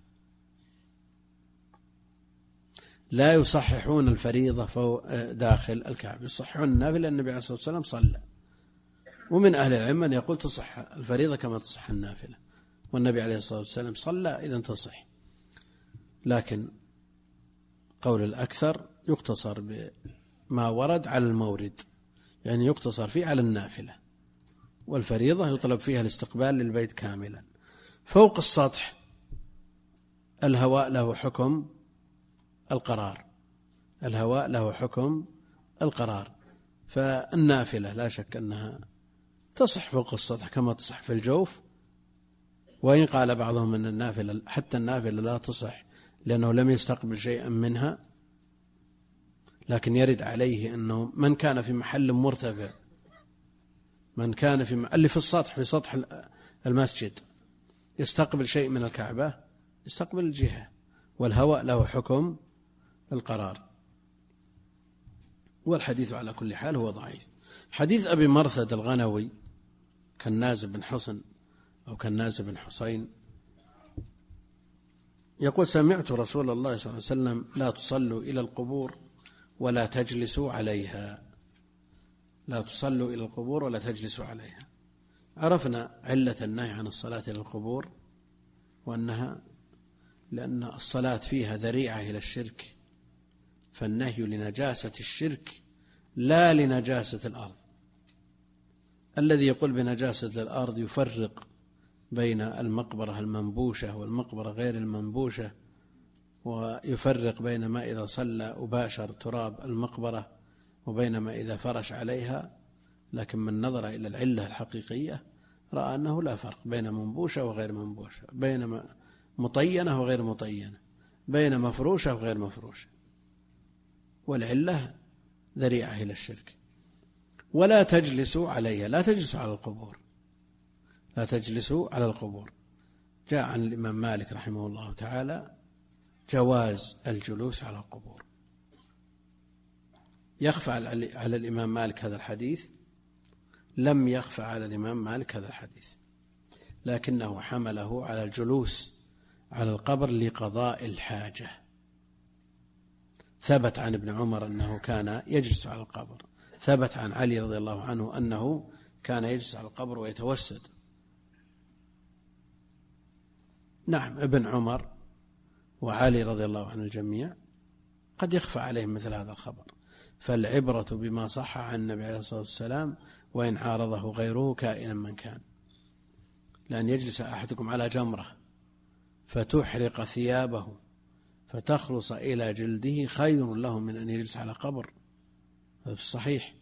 لا يصححون الفريضة داخل الكعبة، يصححون النافلة. النبي عليه الصلاة والسلام صلى. ومن أهل العلم من يقول تصح الفريضة كما تصح النافلة، والنبي عليه الصلاة والسلام صلى إذن تصح. لكن قول الأكثر يقتصر بما ورد على المورد، يعني يقتصر فيه على النافلة، والفريضة يطلب فيها الاستقبال للبيت كاملا. فوق السطح الهواء له حكم القرار، الهواء له حكم القرار. فالنافلة لا شك أنها تصح فوق السطح كما تصح في الجوف، وإن قال بعضهم أن النافلة حتى النافلة لا تصح لأنه لم يستقبل شيئا منها، لكن يرد عليه أنه من كان في محل مرتفع، من كان في اللي في السطح في سطح المسجد يستقبل شيء من الكعبة يستقبل الجهة، والهواء له حكم القرار. والحديث على كل حال هو ضعيف. حديث أبي مرثد الغنوي كناز بن حسن أو كناز بن حسين يقول سمعت رسول الله صلى الله عليه وسلم لا تصلوا إلى القبور ولا تجلسوا عليها، لا تصلوا إلى القبور ولا تجلسوا عليها. عرفنا علة النهي عن الصلاة إلى القبور، وأنها لأن الصلاة فيها ذريعة إلى الشرك، فالنهي لنجاسة الشرك لا لنجاسة الأرض. الذي يقول بنجاسة الأرض يفرق بين المقبرة المنبوشة والمقبرة غير المنبوشة، ويفرق بين ما إذا صلى وباشر تراب المقبرة وبين ما إذا فرش عليها، لكن من نظر إلى العلة الحقيقية رأى أنه لا فرق بين منبوشة وغير منبوشة، بين مطينة وغير مطينة، بين مفروشة وغير مفروشة، والعلة ذريعة إلى الشرك. ولا تجلسوا عليها، لا تجلسوا على القبور، لا تجلسوا على القبور. جاء عن الإمام مالك رحمه الله تعالى جواز الجلوس على القبور. يخفى على الإمام مالك هذا الحديث؟ لم يخفى على الإمام مالك هذا الحديث، لكنه حمله على الجلوس على القبر لقضاء الحاجة. ثبت عن ابن عمر أنه كان يجلس على القبر، ثبت عن علي رضي الله عنه أنه كان يجلس على القبر ويتوسد. نعم، ابن عمر وعلي رضي الله عن الجميع قد يخفى عليهم مثل هذا الخبر، فالعبرة بما صح عن النبي عليه الصلاة والسلام وإن عارضه غيره كائنا من كان. لأن يجلس أحدكم على جمرة فتحرق ثيابه فتخلص إلى جلده خير له من أن يجلس على قبر، هذا في الصحيح.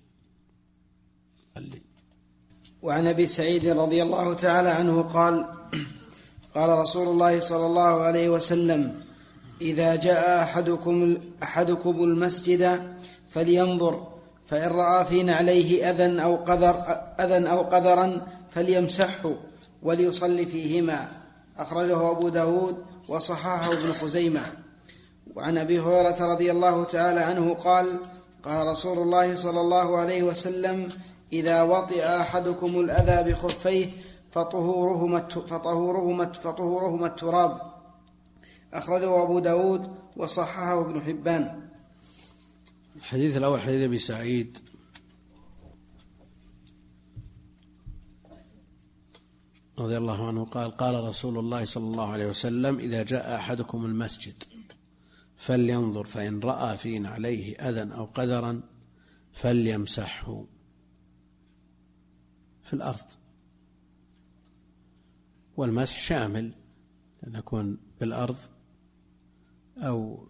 وعن أبي سعيد رضي الله تعالى عنه قال: قال رسول الله صلى الله عليه وسلم: إذا جاء أحدكم, أحدكم المسجد فلينظر، فإن رأى في نعليه أذى أو قذر أذى أو قذرا فليمسحه وليصلي فيهما. أخرجه أبو داود وصححه ابن خزيمة. وعن أبي هريرة رضي الله تعالى عنه قال: قال رسول الله صلى الله عليه وسلم: إذا وطئ أحدكم الأذى بخفيه فطهورهما, فطهورهما, فطهورهما التراب. أخرجه أبو داود وصححه ابن حبان. الحديث الأول حديث أبي سعيد رضي الله عنه قال: قال رسول الله صلى الله عليه وسلم: إذا جاء أحدكم المسجد فلينظر، فإن رأى في نعليه أذى أو قذرا فليمسحه في الأرض. والمسح شامل، أن يكون بالأرض أو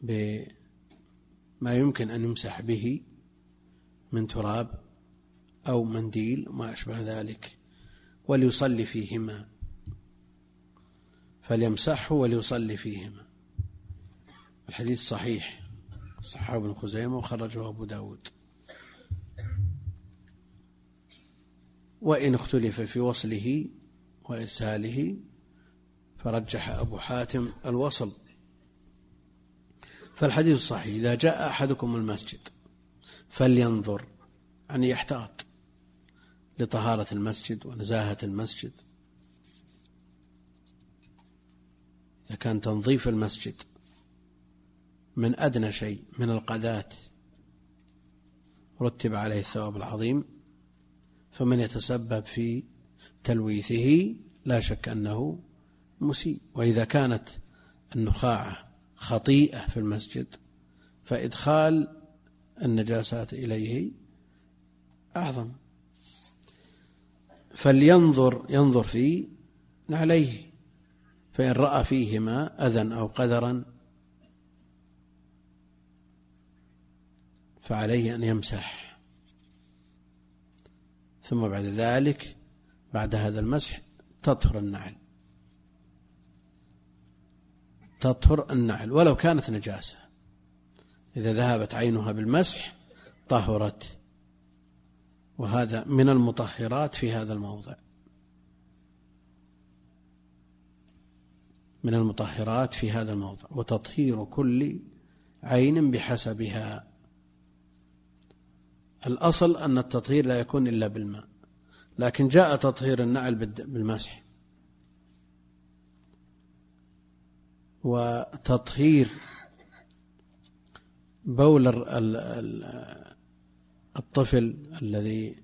بما يمكن أن يمسح به من تراب أو منديل وما أشبه ذلك. وليصلي فيهما، فليمسحه وليصلي فيهما. الحديث صحيح، صححه ابن خزيمة وخرجه أبو داود. وإن اختلف في وصله وإرساله فرجح أبو حاتم الوصل. فالحديث صحيح: إذا جاء أحدكم المسجد فلينظر، يعني يحتاط لطهارة المسجد ونزاهة المسجد. إذا كان تنظيف المسجد من أدنى شيء من القذات رتب عليه الثواب العظيم، فمن يتسبب في تلويثه لا شك أنه مسيء. وإذا كانت النخاعة خطيئة في المسجد فإدخال النجاسات إليه أعظم. فلينظر، ينظر في نعليه، فإن رأى فيهما أذى أو قذرا فعليه أن يمسح، ثم بعد ذلك بعد هذا المسح تطهر النعل، تطهر النعل ولو كانت نجاسة، إذا ذهبت عينها بالمسح طهرت. وهذا من المطهرات في هذا الموضع، من المطهرات في هذا الموضع. وتطهير كل عين بحسبها. الأصل أن التطهير لا يكون إلا بالماء، لكن جاء تطهير النعل بالمسح. وتطهير بول الطفل الذي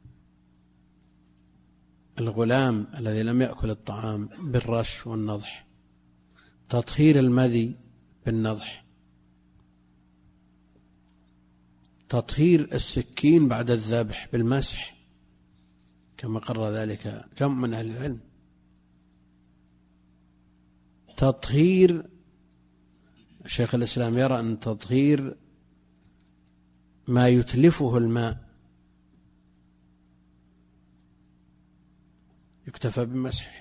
الغلام الذي لم يأكل الطعام بالرش والنضح، تطهير المذي بالنضح، تطهير السكين بعد الذبح بالمسح كما قرر ذلك جمع من أهل العلم، تطهير شيخ الإسلام يرى أن تطهير ما يتلفه الماء يكتفى بمسح.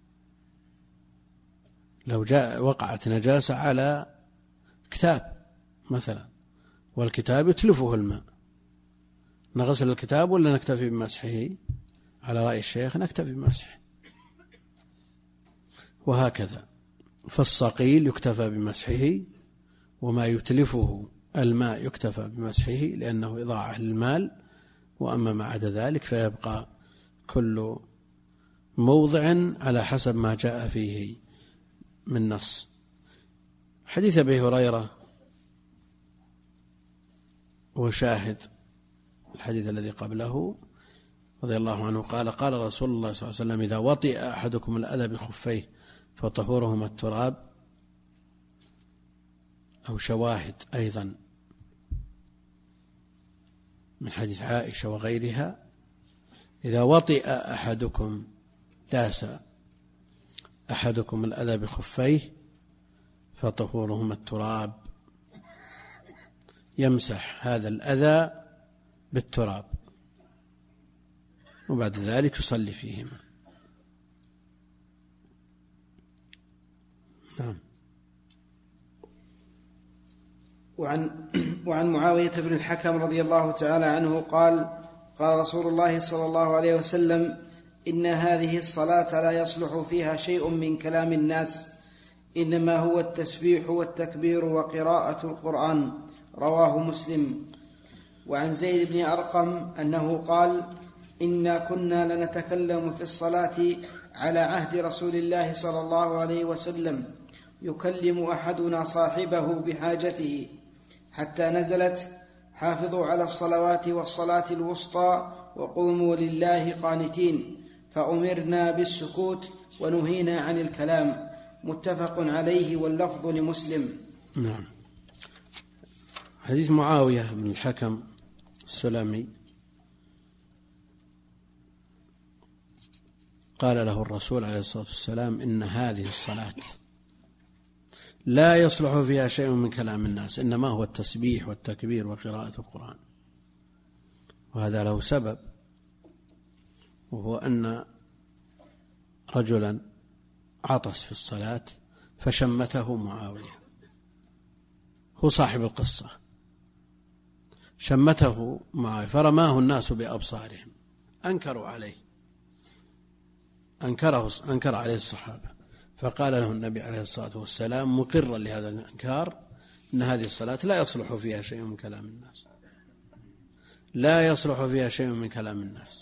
لو جاء وقعت نجاسة على كتاب مثلا والكتاب يتلفه الماء، نغسل الكتاب ولا نكتفي بمسحه؟ على رأي الشيخ نكتفي بمسحه. وهكذا فالصقيل يكتفى بمسحه، وما يتلفه الماء يكتفى بمسحه لأنه إضاعة للمال. وأما ما عدا ذلك فيبقى كل موضع على حسب ما جاء فيه من نص. حديث أبي هريرة وشاهد الحديث الذي قبله رضي الله عنه قال قال رسول الله صلى الله عليه وسلم: إذا وطئ أحدكم الأذى بخفيه فطهورهما التراب. أو شواهد أيضا من حديث عائشة وغيرها: إذا وطئ أحدكم داس أحدكم الأذى بخفيه فطهورهما التراب، يمسح هذا الأذى بالتراب وبعد ذلك يصلي فيهما. نعم. وعن, وعن معاوية بن الحكم رضي الله تعالى عنه قال: قال رسول الله صلى الله عليه وسلم: إن هذه الصلاة لا يصلح فيها شيء من كلام الناس، إنما هو التسبيح والتكبير وقراءة القرآن. رواه مسلم. وعن زيد بن أرقم أنه قال: إنا كنا لنتكلم في الصلاة على عهد رسول الله صلى الله عليه وسلم، يكلم أحدنا صاحبه بحاجته، حتى نزلت: حافظوا على الصلوات والصلاة الوسطى وقوموا لله قانتين، فأمرنا بالسكوت ونهينا عن الكلام. متفق عليه واللفظ لمسلم. نعم. حديث معاوية بن الحكم السلمي قال له الرسول عليه الصلاة والسلام: إن هذه الصلاة لا يصلح فيها شيء من كلام الناس، إنما هو التسبيح والتكبير وقراءة القرآن. وهذا له سبب، وهو أن رجلا عطس في الصلاة فشمته معاوية، هو صاحب القصة، شمته معاوية فرماه الناس بأبصارهم، أنكروا عليه، أنكره أنكر عليه الصحابة، فقال له النبي عليه الصلاة والسلام مقرا لهذا الإنكار: إن هذه الصلاة لا يصلح فيها شيء من كلام الناس، لا يصلح فيها شيء من كلام الناس.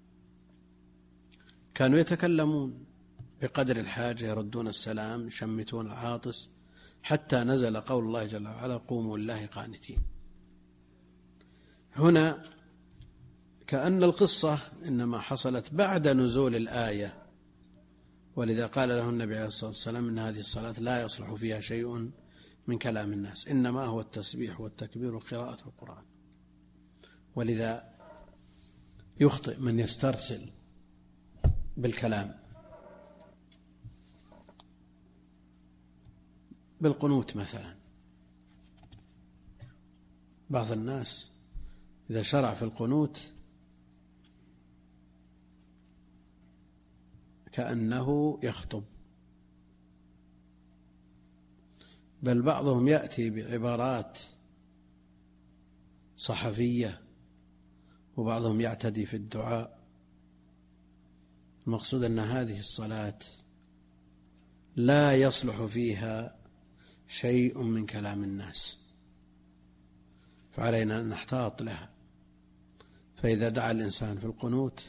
كانوا يتكلمون بقدر الحاجة، يردون السلام، يشمتون العاطس، حتى نزل قول الله جل وعلا: قوموا لله قانتين. هنا كأن القصة إنما حصلت بعد نزول الآية، ولذا قال له النبي عليه الصلاة والسلام: إن هذه الصلاة لا يصلح فيها شيء من كلام الناس، إنما هو التسبيح والتكبير وقراءة القرآن. ولذا يخطئ من يسترسل بالكلام بالقنوت مثلا. بعض الناس إذا شرع في القنوت كأنه يخطب، بل بعضهم يأتي بعبارات صحفية، وبعضهم يعتدي في الدعاء. المقصود أن هذه الصلاة لا يصلح فيها شيء من كلام الناس، فعلينا أن نحتاط لها. فإذا دعا الإنسان في القنوت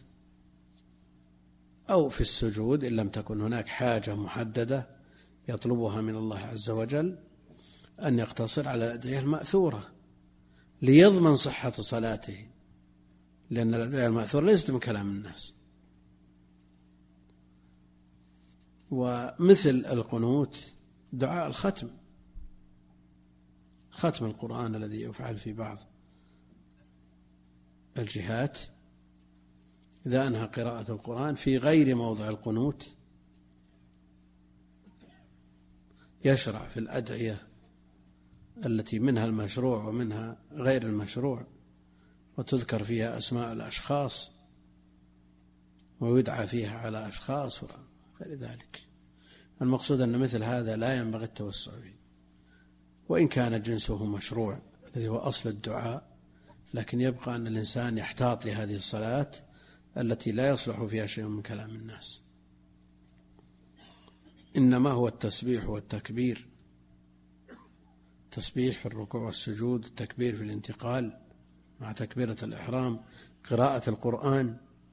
أو في السجود، إن لم تكن هناك حاجة محددة يطلبها من الله عز وجل، أن يقتصر على الأدعية المأثورة ليضمن صحة صلاته، لأن الأدعية المأثورة ليست من كلام الناس. ومثل القنوت دعاء الختم، ختم القرآن الذي يفعل في بعض الجهات إذا أنهى قراءة القرآن في غير موضع القنوت يشرع في الأدعية التي منها المشروع ومنها غير المشروع، وتذكر فيها أسماء الأشخاص ويدعى فيها على أشخاص وغير ذلك. المقصود أن مثل هذا لا ينبغي التوسع فيه، وإن كان جنسه مشروع الذي هو أصل الدعاء، لكن يبقى أن الإنسان يحتاط لهذه الصلاة التي لا يصلح فيها شيء من كلام الناس، إنما هو التسبيح والتكبير، تسبيح في الركوع والسجود، التكبير في الانتقال مع تكبيرة الإحرام، قراءة القرآن،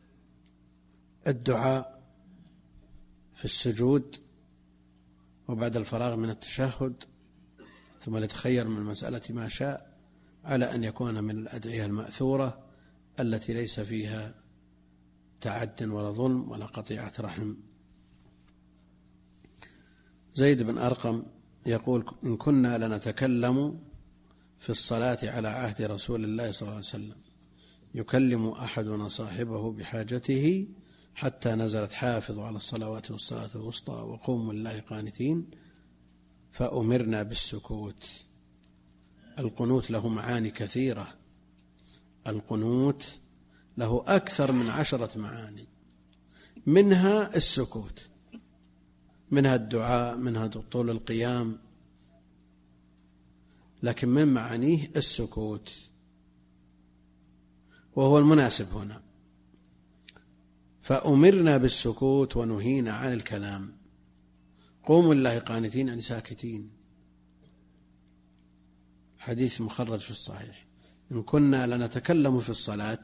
الدعاء في السجود وبعد الفراغ من التشهد، ثم يتخير من المسألة ما شاء، على أن يكون من الأدعية المأثورة التي ليس فيها تعد ولا ظلم ولا قطيعة رحم. زيد بن أرقم يقول: إن كنا لنتكلم في الصلاة على عهد رسول الله صلى الله عليه وسلم يكلم أحدنا صاحبه بحاجته حتى نزلت حافظوا على الصلوات والصلاة الوسطى وقوموا لله قانتين فأمرنا بالسكوت. القنوت له معاني كثيرة، القنوت له أكثر من عشرة معاني، منها السكوت، منها الدعاء، منها طول القيام، لكن من معانيه السكوت، وهو المناسب هنا. فأمرنا بالسكوت ونهينا عن الكلام. قوموا لله قانتين يعني ساكتين، حديث مخرج في الصحيح. إن كنا لنتكلم في الصلاة،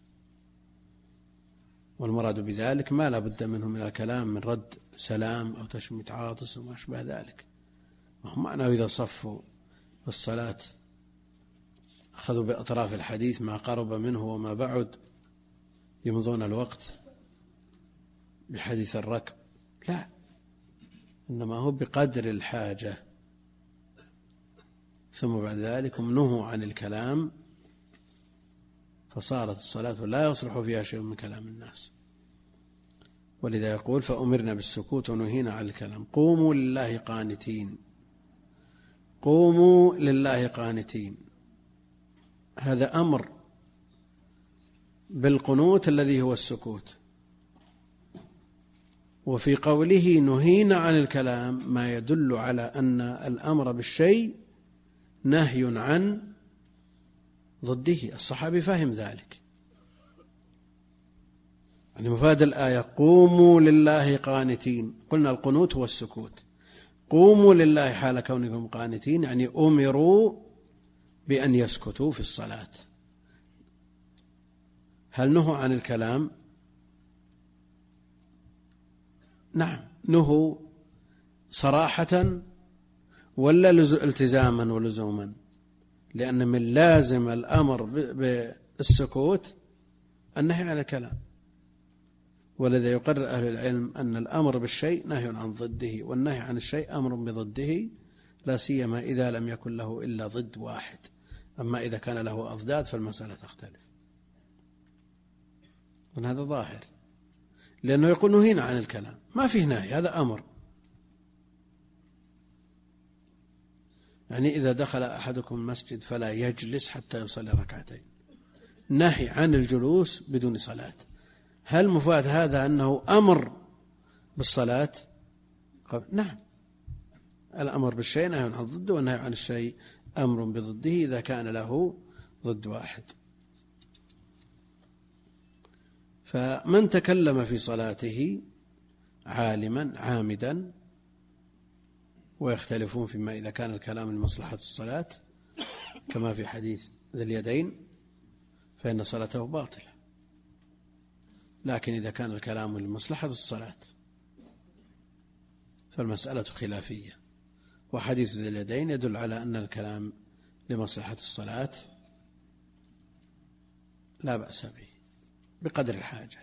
والمراد بذلك ما لا بد منه من الكلام، من رد سلام أو تشميت عاطس وما أشبه ذلك. وهم معناه إذا صفوا الصلاة أخذوا بأطراف الحديث ما قرب منه وما بعد، يمضون الوقت بحديث الركب، لا، إنما هو بقدر الحاجة. ثم بعد ذلك هم نهوا عن الكلام، فصارت الصلاة لا يصلح فيها شيء من كلام الناس. ولذا يقول: فأمرنا بالسكوت ونهينا عن الكلام. قوموا لله قانتين، قوموا لله قانتين، هذا أمر بالقنوت الذي هو السكوت. وفي قوله نهينا عن الكلام ما يدل على أن الأمر بالشيء نهي عن ضده. الصحابي فهم ذلك، يعني مفاد الآية قوموا لله قانتين، قلنا القنوت هو السكوت، قوموا لله حال كونكم قانتين يعني أمروا بأن يسكتوا في الصلاة. هل نهوا عن الكلام؟ نعم، نهوا صراحة ولا التزاما ولزوما؟ لأن من لازم الأمر بالسكوت النهي عن الكلام. ولذا يقرر أهل العلم أن الأمر بالشيء نهي عن ضده، والنهي عن الشيء أمر بضده، لا سيما إذا لم يكن له إلا ضد واحد. أما إذا كان له أضداد فالمسألة تختلف، وهذا ظاهر، لأنه يقول نهينا عن الكلام، ما فيه نهي، هذا أمر. يعني إذا دخل أحدكم المسجد فلا يجلس حتى يصلي ركعتين، نهي عن الجلوس بدون صلاة. هل مفاد هذا أنه أمر بالصلاة؟ نعم، الأمر بالشيء نهي عن ضده، والنهي عن الشيء أمر بضده إذا كان له ضد واحد. فمن تكلم في صلاته عالما عامدا، ويختلفون فيما إذا كان الكلام لمصلحة الصلاة كما في حديث ذي اليدين فإن صلاته باطلة، لكن إذا كان الكلام لمصلحة الصلاة فالمسألة خلافية. وحديث ذي اليدين يدل على أن الكلام لمصلحة الصلاة لا بأس به بقدر الحاجة.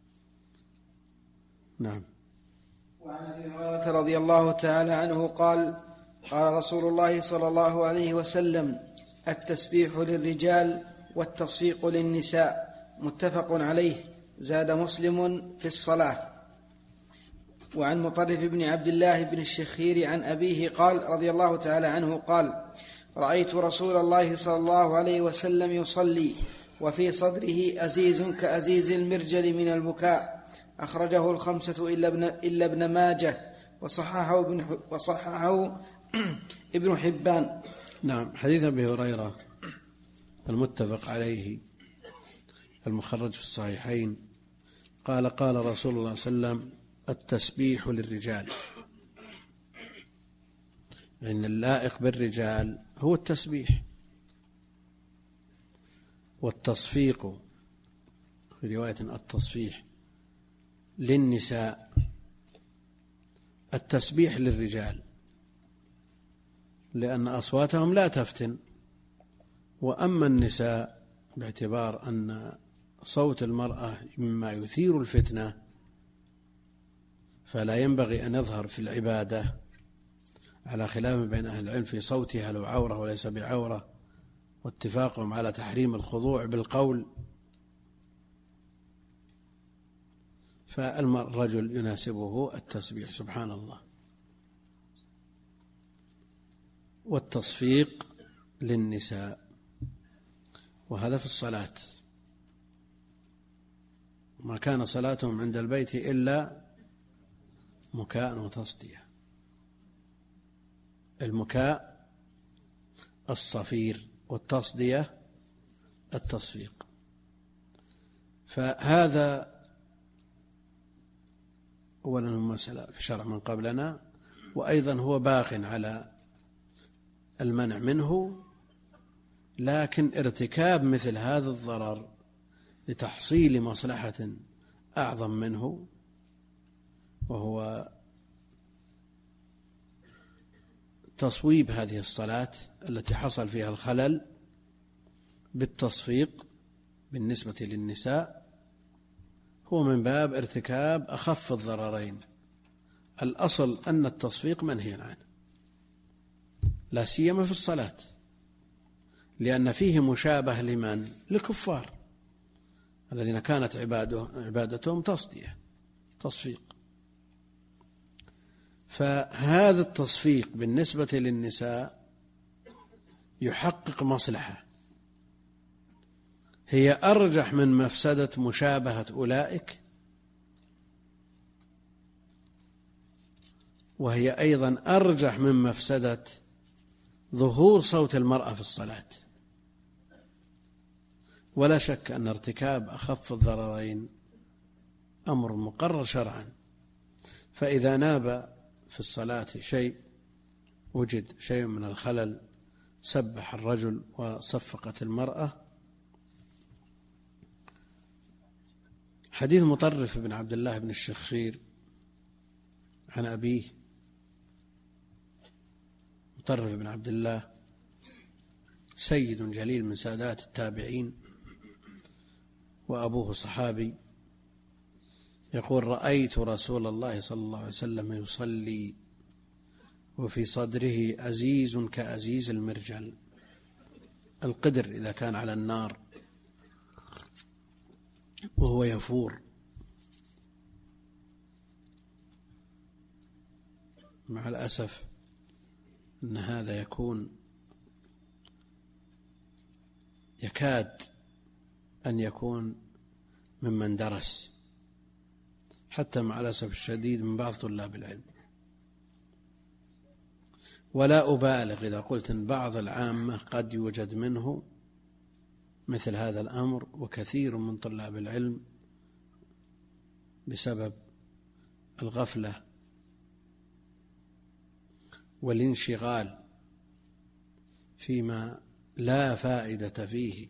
نعم. وعن أبي هريرة رضي الله تعالى عنه قال قال رسول الله صلى الله عليه وسلم: التسبيح للرجال والتصفيق للنساء، متفق عليه. زاد مسلم في الصلاة. وعن مطرف بن عبد الله بن الشخير عن أبيه قال رضي الله تعالى عنه قال: رأيت رسول الله صلى الله عليه وسلم يصلي وفي صدره أزيز كأزيز المرجل من البكاء. أخرجه الخمسة إلا ابن, إلا ابن ماجه وصححه ابن, وصححه ابن حبان. نعم. حديث أبي هريرة المتفق عليه المخرج في الصحيحين قال قال رسول الله صلى الله عليه وسلم: التسبيح للرجال، إن اللائق بالرجال هو التسبيح. والتصفيق في رواية التصفيح للنساء، التسبيح للرجال لأن أصواتهم لا تفتن، وأما النساء باعتبار أن صوت المرأة مما يثير الفتنة فلا ينبغي أن يظهر في العبادة، على خلاف بين أهل العلم في صوتها لو عورة وليس بعورة، واتفاقهم على تحريم الخضوع بالقول. فالرجل يناسبه التسبيح سبحان الله. والتصفيق للنساء، وهذا في الصلاة، ما كان صلاتهم عند البيت إلا مكاء وتصدية. المكاء الصفير والتصدية التصفيق. فهذا أولا مسألة في شرع من قبلنا، وأيضا هو باق على المنع منه، لكن ارتكاب مثل هذا الضرر لتحصيل مصلحة أعظم منه، وهو تصويب هذه الصلاة التي حصل فيها الخلل بالتصفيق بالنسبة للنساء، هو من باب ارتكاب أخف الضررين. الأصل أن التصفيق منهي عنه، لا سيما في الصلاة، لأن فيه مشابه لمن؟ للكفار الذين كانت عبادتهم تصدية تصفيق. فهذا التصفيق بالنسبة للنساء يحقق مصلحة هي أرجح من مفسدة مشابهة أولئك، وهي أيضا أرجح من مفسدة ظهور صوت المرأة في الصلاة. ولا شك أن ارتكاب أخف الضررين أمر مقرر شرعا، فإذا ناب في الصلاة شيء، وجد شيء من الخلل، سبح الرجل وصفقت المرأة. حديث مطرف بن عبد الله بن الشخير عن أبيه، مطرف بن عبد الله سيد جليل من سادات التابعين، وأبوه صحابي، يقول: رأيت رسول الله صلى الله عليه وسلم يصلي وفي صدره أزيز كأزيز المرجل، القدر إذا كان على النار وهو يفور. مع الأسف أن هذا يكون يكاد أن يكون ممن درس، حتى مع الأسف الشديد من بعض طلاب العلم. ولا أبالغ إذا قلت أن بعض العامة قد يوجد منه مثل هذا الأمر، وكثير من طلاب العلم بسبب الغفلة والانشغال فيما لا فائدة فيه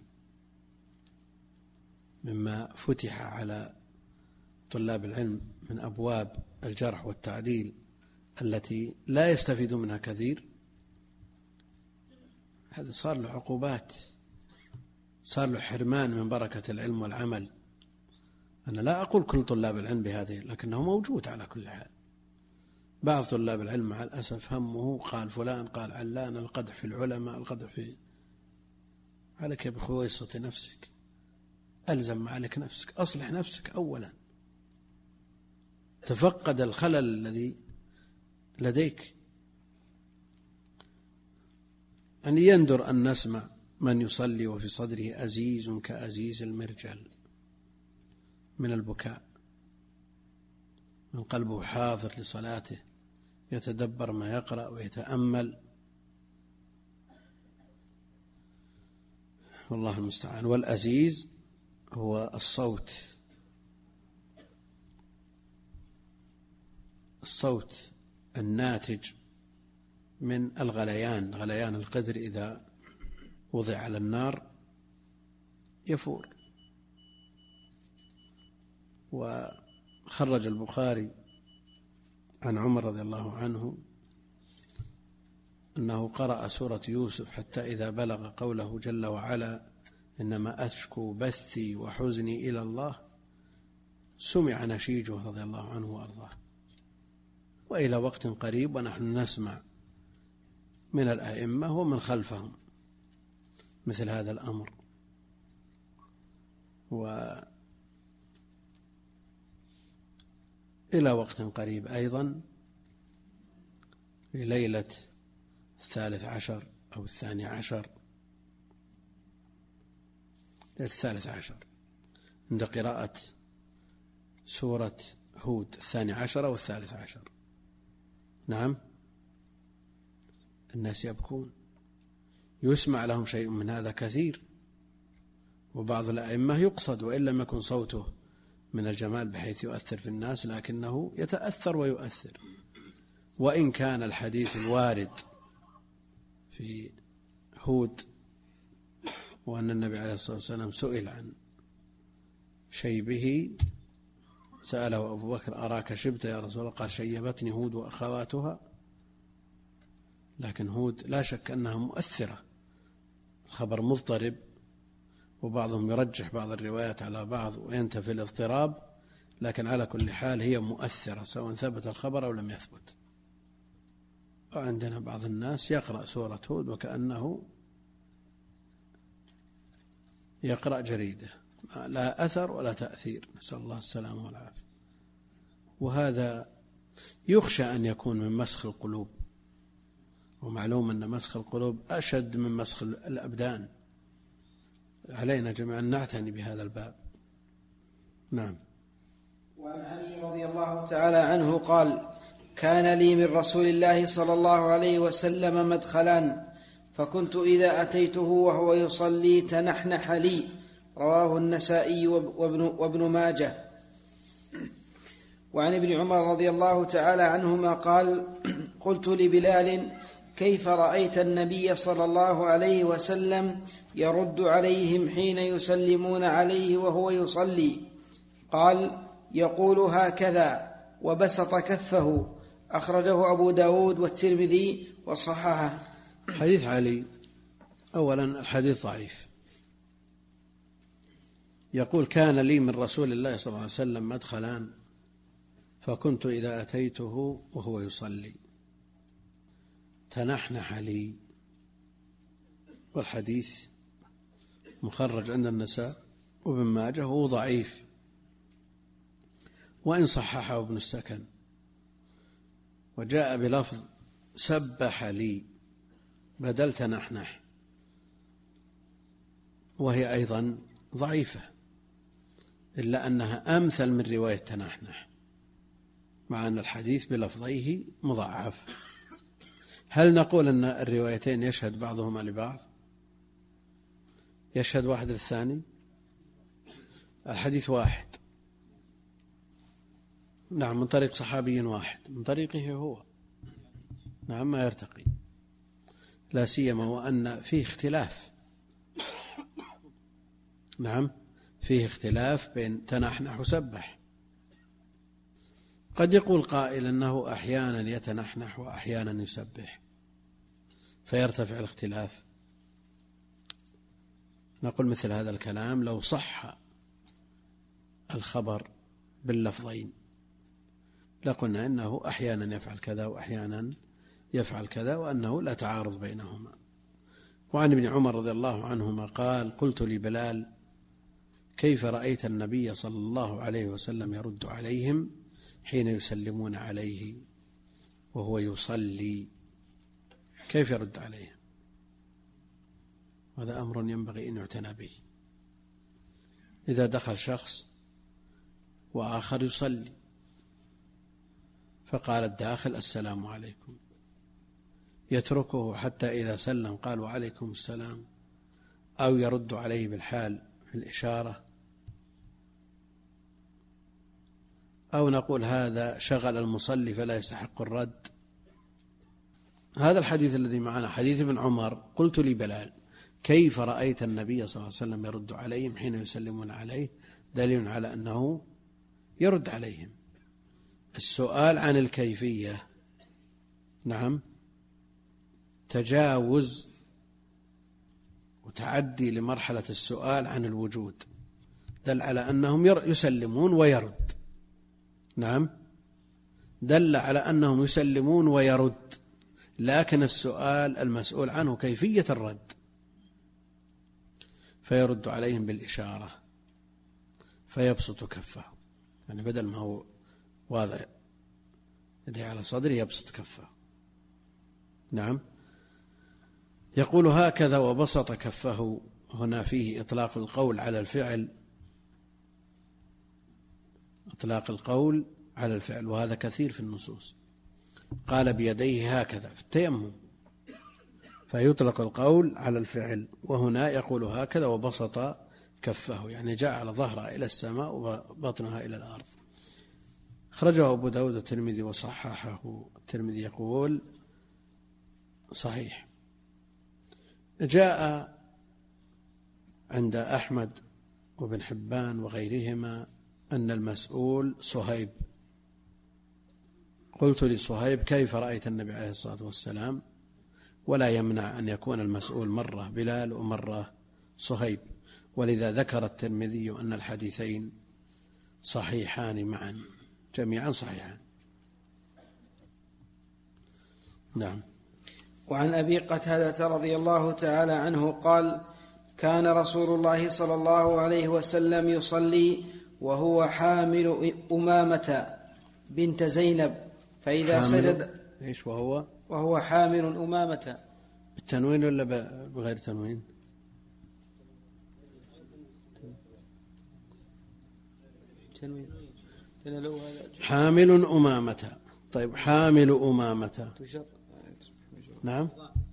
مما فتح على طلاب العلم من أبواب الجرح والتعديل التي لا يستفيد منها كثير، هذا صار له عقوبات صار له حرمان من بركة العلم والعمل. أنا لا أقول كل طلاب العلم بهذه، لكنه موجود على كل حال. بعض طلاب العلم مع الأسف همه قال فلان قال علان، القدح في العلماء، القدح في. عليك بخويصة نفسك، ألزم معك نفسك، أصلح نفسك أولا، تفقد الخلل الذي لديك. أن يندر أن نسمع من يصلي وفي صدره أزيز كأزيز المرجل من البكاء، من قلبه حاضر لصلاته، يتدبر ما يقرأ ويتأمل، والله المستعان. والأزيز هو الصوت، الصوت الناتج من الغليان، غليان القدر إذا وضع على النار يفور. وخرج البخاري عن عمر رضي الله عنه أنه قرأ سورة يوسف حتى إذا بلغ قوله جل وعلا إنما أشكو بثي وحزني إلى الله، سمع نشيجه رضي الله عنه وأرضاه. وإلى وقت قريب ونحن نسمع من الأئمة ومن خلفهم مثل هذا الأمر. وإلى وقت قريب أيضا في ليلة الثالث عشر أو الثاني عشر، الثالث عشر عند قراءة سورة هود، الثاني عشر أو الثالث عشر. نعم، الناس يبكون، يسمع لهم شيء من هذا كثير. وبعض الأئمة يقصد وإن لم يكن صوته من الجمال بحيث يؤثر في الناس، لكنه يتأثر ويؤثر. وإن كان الحديث الوارد في هود وأن النبي عليه الصلاة والسلام سئل عن شيبه، سأله أبو بكر أراك شبت يا رسول الله؟ قال شيبتني هود وأخواتها. لكن هود لا شك أنها مؤثرة، الخبر مضطرب، وبعضهم يرجح بعض الروايات على بعض وينتفي الاضطراب، لكن على كل حال هي مؤثرة سواء ثبت الخبر أو لم يثبت. وعندنا بعض الناس يقرأ سورة هود وكأنه يقرأ جريدة، لا أثر ولا تأثير، نسأل الله السلامة والعافية. وهذا يخشى أن يكون من مسخ القلوب، ومعلوم أن مسخ القلوب أشد من مسخ الأبدان. علينا جميعا نعتني بهذا الباب. نعم. وعن علي رضي الله تعالى عنه قال كان لي من رسول الله صلى الله عليه وسلم مدخلان، فكنت إذا أتيته وهو يصلي تنحنح لي. رواه النسائي وابن, وابن ماجه. وعن ابن عمر رضي الله تعالى عنهما قال قلت لبلال كيف رأيت النبي صلى الله عليه وسلم يرد عليهم حين يسلمون عليه وهو يصلي؟ قال يقول هكذا وبسط كفه. أخرجه أبو داود والترمذي وصححه. حديث علي، أولا الحديث ضعيف. يقول كان لي من رسول الله صلى الله عليه وسلم مدخلان، فكنت إذا أتيته وهو يصلي تنحنح لي. والحديث مخرج عند النساء وابن ماجه وهو ضعيف، وإن صححه ابن السكن. وجاء بلفظ سبح لي بدل تنحنح، وهي أيضا ضعيفة، إلا أنها أمثل من رواية تنحنح، مع أن الحديث بلفظيه مضاعف. هل نقول أن الروايتين يشهد بعضهما لبعض؟ يشهد واحد للثاني؟ الحديث واحد، نعم، من طريق صحابي واحد، من طريقه هو، نعم، ما يرتقي، لا سيما وأن فيه اختلاف. نعم، فيه اختلاف بين تنحنح وسبح. قد يقول قائل أنه أحيانا يتنحنح وأحيانا يسبح فيرتفع الاختلاف، نقول مثل هذا الكلام لو صح الخبر باللفظين لقلنا إنه أحيانا يفعل كذا وأحيانا يفعل كذا وأنه لا تعارض بينهما. وعن ابن عمر رضي الله عنهما قال قلت لبلال كيف رأيت النبي صلى الله عليه وسلم يرد عليهم حين يسلمون عليه وهو يصلي، كيف يرد عليهم؟ هذا أمر ينبغي أن يعتنى به. إذا دخل شخص وآخر يصلي فقال الداخل السلام عليكم، يتركه حتى إذا سلم قال وعليكم السلام، أو يرد عليه بالحال في الإشارة، أو نقول هذا شغل المصلي فلا يستحق الرد. هذا الحديث الذي معنا حديث ابن عمر قلت لبلال كيف رأيت النبي صلى الله عليه وسلم يرد عليهم حين يسلمون عليه، دليل على أنه يرد عليهم. السؤال عن الكيفية نعم تجاوز وتعدي لمرحلة السؤال عن الوجود، دل على أنهم يسلمون ويرد. نعم دل على أنهم يسلمون ويرد، لكن السؤال المسؤول عنه كيفية الرد، فيرد عليهم بالإشارة فيبسط كفه، يعني بدل ما هو واضع يديه على صدره يبسط كفه. نعم يقول هكذا وبسط كفه، هنا فيه إطلاق القول على الفعل، إطلاق القول على الفعل، وهذا كثير في النصوص. قال بيديه هكذا في التيمم فيطلق القول على الفعل، وهنا يقول هكذا وبسط كفه، يعني جعل ظهرها إلى السماء وبطنها إلى الأرض. خرجه أبو داود الترمذي وصححه. الترمذي يقول صحيح. جاء عند أحمد وابن حبان وغيرهما أن المسؤول صهيب. قلت لصهيب كيف رأيت النبي عليه الصلاة والسلام؟ ولا يمنع أن يكون المسؤول مرة بلال ومرة صهيب، ولذا ذكر الترمذي أن الحديثين صحيحان معا، جميعا صحيحان. نعم. وعن أبي قتادة رضي الله تعالى عنه قال كان رسول الله صلى الله عليه وسلم يصلي وهو حامل أمامة بنت زينب، فإذا سجد إيش وهو وهو حامل أمامة بالتنوين ولا بغير تنوين؟ تنوين. حامل أمامة. طيب حامل أمامة نعم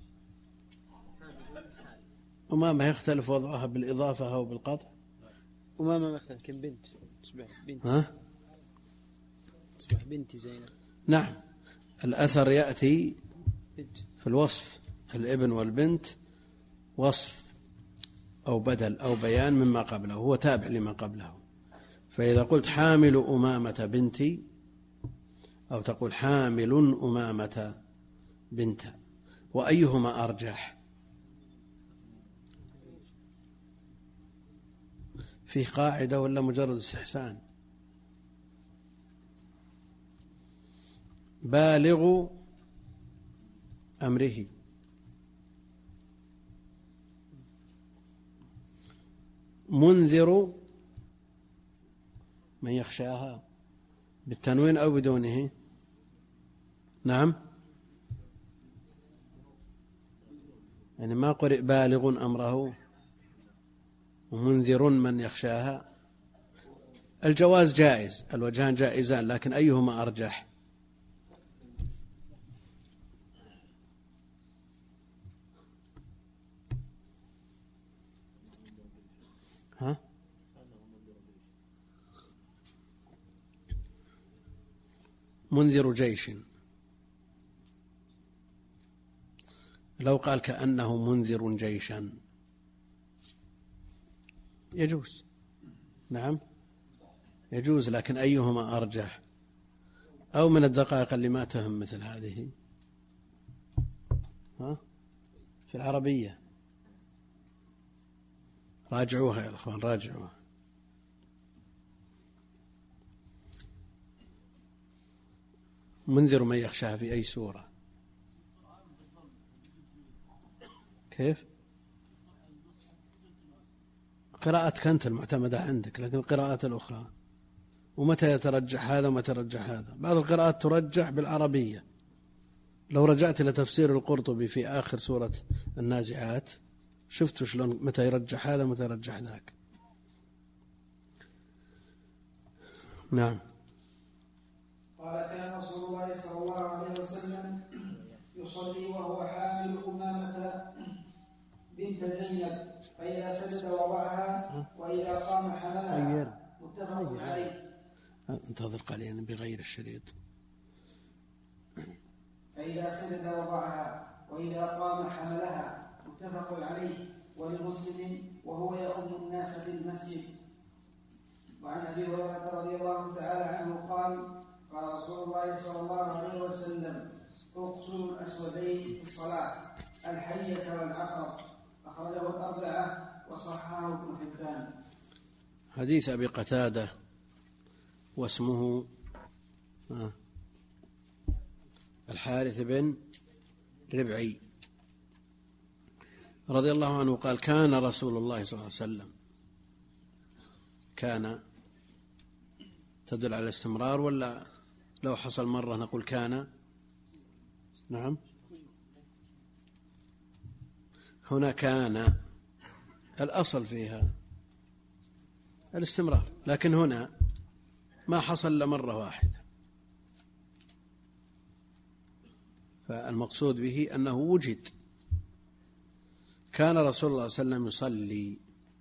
أمامة يختلف وضعها بالإضافة أو بالقطع؟ أمامة مثلا كم بنت تصبح بنت ها؟ تصبح بنت زينب. نعم الأثر يأتي بنت في الوصف، الابن والبنت وصف أو بدل أو بيان مما قبله، هو تابع لما قبله. فإذا قلت حامل أمامة بنتي أو تقول حامل أمامة بنت، وأيهما أرجح؟ في قاعدة ولا مجرد استحسان؟ بالغ أمره، منذر من يخشاها، بالتنوين أو بدونه؟ نعم يعني ما قرئ بالغ أمره ومنذر من يخشاها. الجواز جائز، الوجهان جائزان، لكن أيهما أرجح؟ ها؟ منذر جيش. لو قال كأنه منذر جيشا يجوز. نعم يجوز، لكن أيهما أرجح؟ أو من الدقائق اللي ما تهم مثل هذه ها؟ في العربية راجعوها يا أخوان، راجعوها. منذر من يخشاها في أي سورة؟ كيف؟ قراءتك أنت المعتمدة عندك، لكن القراءات الأخرى ومتى يترجح هذا ومتى يترجح هذا. بعض القراءات ترجح بالعربية، لو رجعت إلى تفسير القرطبي في آخر سورة النازعات شفت شلون متى يرجح هذا ومتى يرجح ذاك. نعم. قال كان رسول الله صلى الله عليه وسلم يصلي وهو حامل أمامة بنت زينب، فإذا سجد وضعها وإذا قام حملها، متفق عليه. انتظر قليلا بغير الشريط. فإذا سجد وضعها وإذا قام حملها، متفق عليه. ولمسلم وهو يؤم الناس في المسجد. وعن أبي هريرة رضي الله تعالى عنه قال قال رسول الله صلى الله عليه وسلم اقتلوا الأسودين في الصلاة، الحية والعقرب. أخرجه الأربعة وصححه ابن حبان. حديث أبي قتادة واسمه الحارث بن ربعي رضي الله عنه قال كان رسول الله صلى الله عليه وسلم، كان تدل على الاستمرار ولا لو حصل مرة نقول كان؟ نعم، هنا كان الأصل فيها الاستمرار، لكن هنا ما حصل إلا مرة واحدة، فالمقصود به أنه وجد. كان رسول الله صلى الله عليه وسلم يصلي،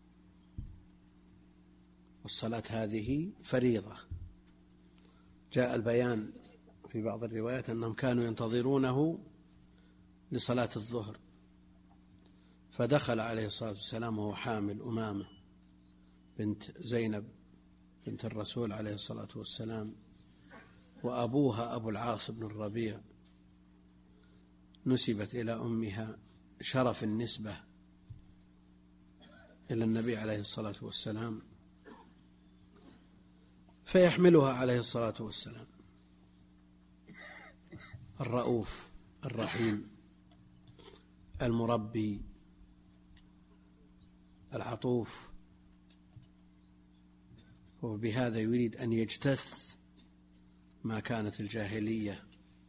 والصلاة هذه فريضة. جاء البيان في بعض الروايات أنهم كانوا ينتظرونه لصلاة الظهر، فدخل عليه الصلاة والسلام وهو حامل أمامة بنت زينب بنت الرسول عليه الصلاة والسلام، وأبوها أبو العاص بن الربيع نسبت إلى أمها شرف النسبة إلى النبي عليه الصلاة والسلام، فيحملها عليه الصلاة والسلام الرؤوف الرحيم المربي العطوف، وبهذا يريد أن يجتث ما كانت الجاهلية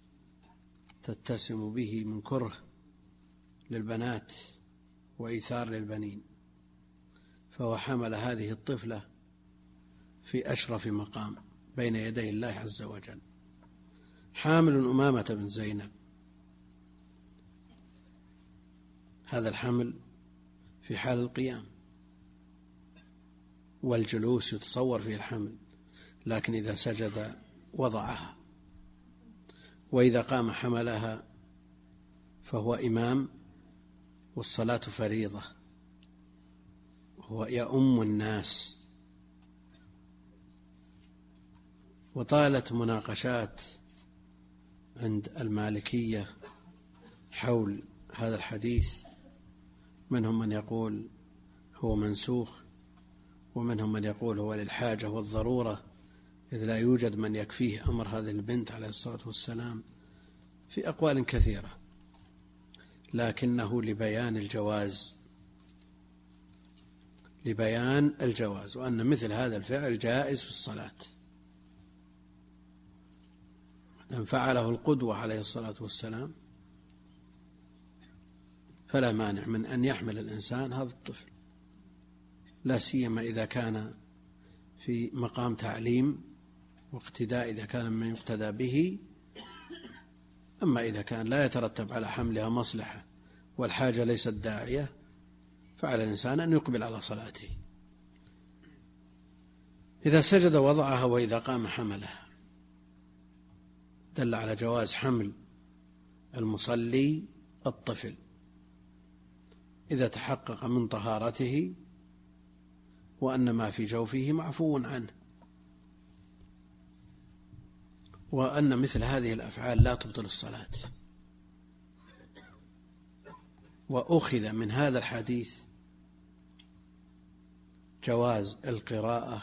تتسم به من كره للبنات وإيثار للبنين، فهو حمل هذه الطفلة في أشرف مقام بين يدي الله عز وجل، حامل أمامة بن زينب. هذا الحمل في حال القيام، والجلوس يتصور فيه الحمل، لكن إذا سجد وضعها، وإذا قام حملها، فهو إمام والصلاة فريضة، هو يؤم الناس. وطالت مناقشات عند المالكية حول هذا الحديث، منهم من يقول هو منسوخ، ومنهم من يقول هو للحاجة والضرورة، إذ لا يوجد من يكفيه أمر هذه البنت عليه الصلاة والسلام، في أقوال كثيرة، لكنه لبيان الجواز، لبيان الجواز وأن مثل هذا الفعل جائز في الصلاة، إن فعله القدوة عليه الصلاة والسلام فلا مانع من أن يحمل الإنسان هذا الطفل، لا سيما إذا كان في مقام تعليم واقتداء، إذا كان من يقتدى به. أما إذا كان لا يترتب على حملها مصلحة والحاجة ليست داعية، فعلى الإنسان أن يقبل على صلاته. إذا سجد وضعها وإذا قام حملها، دل على جواز حمل المصلي الطفل إذا تحقق من طهارته وأن ما في جوفه معفو عنه، وأن مثل هذه الأفعال لا تبطل الصلاة. وأخذ من هذا الحديث جواز القراءة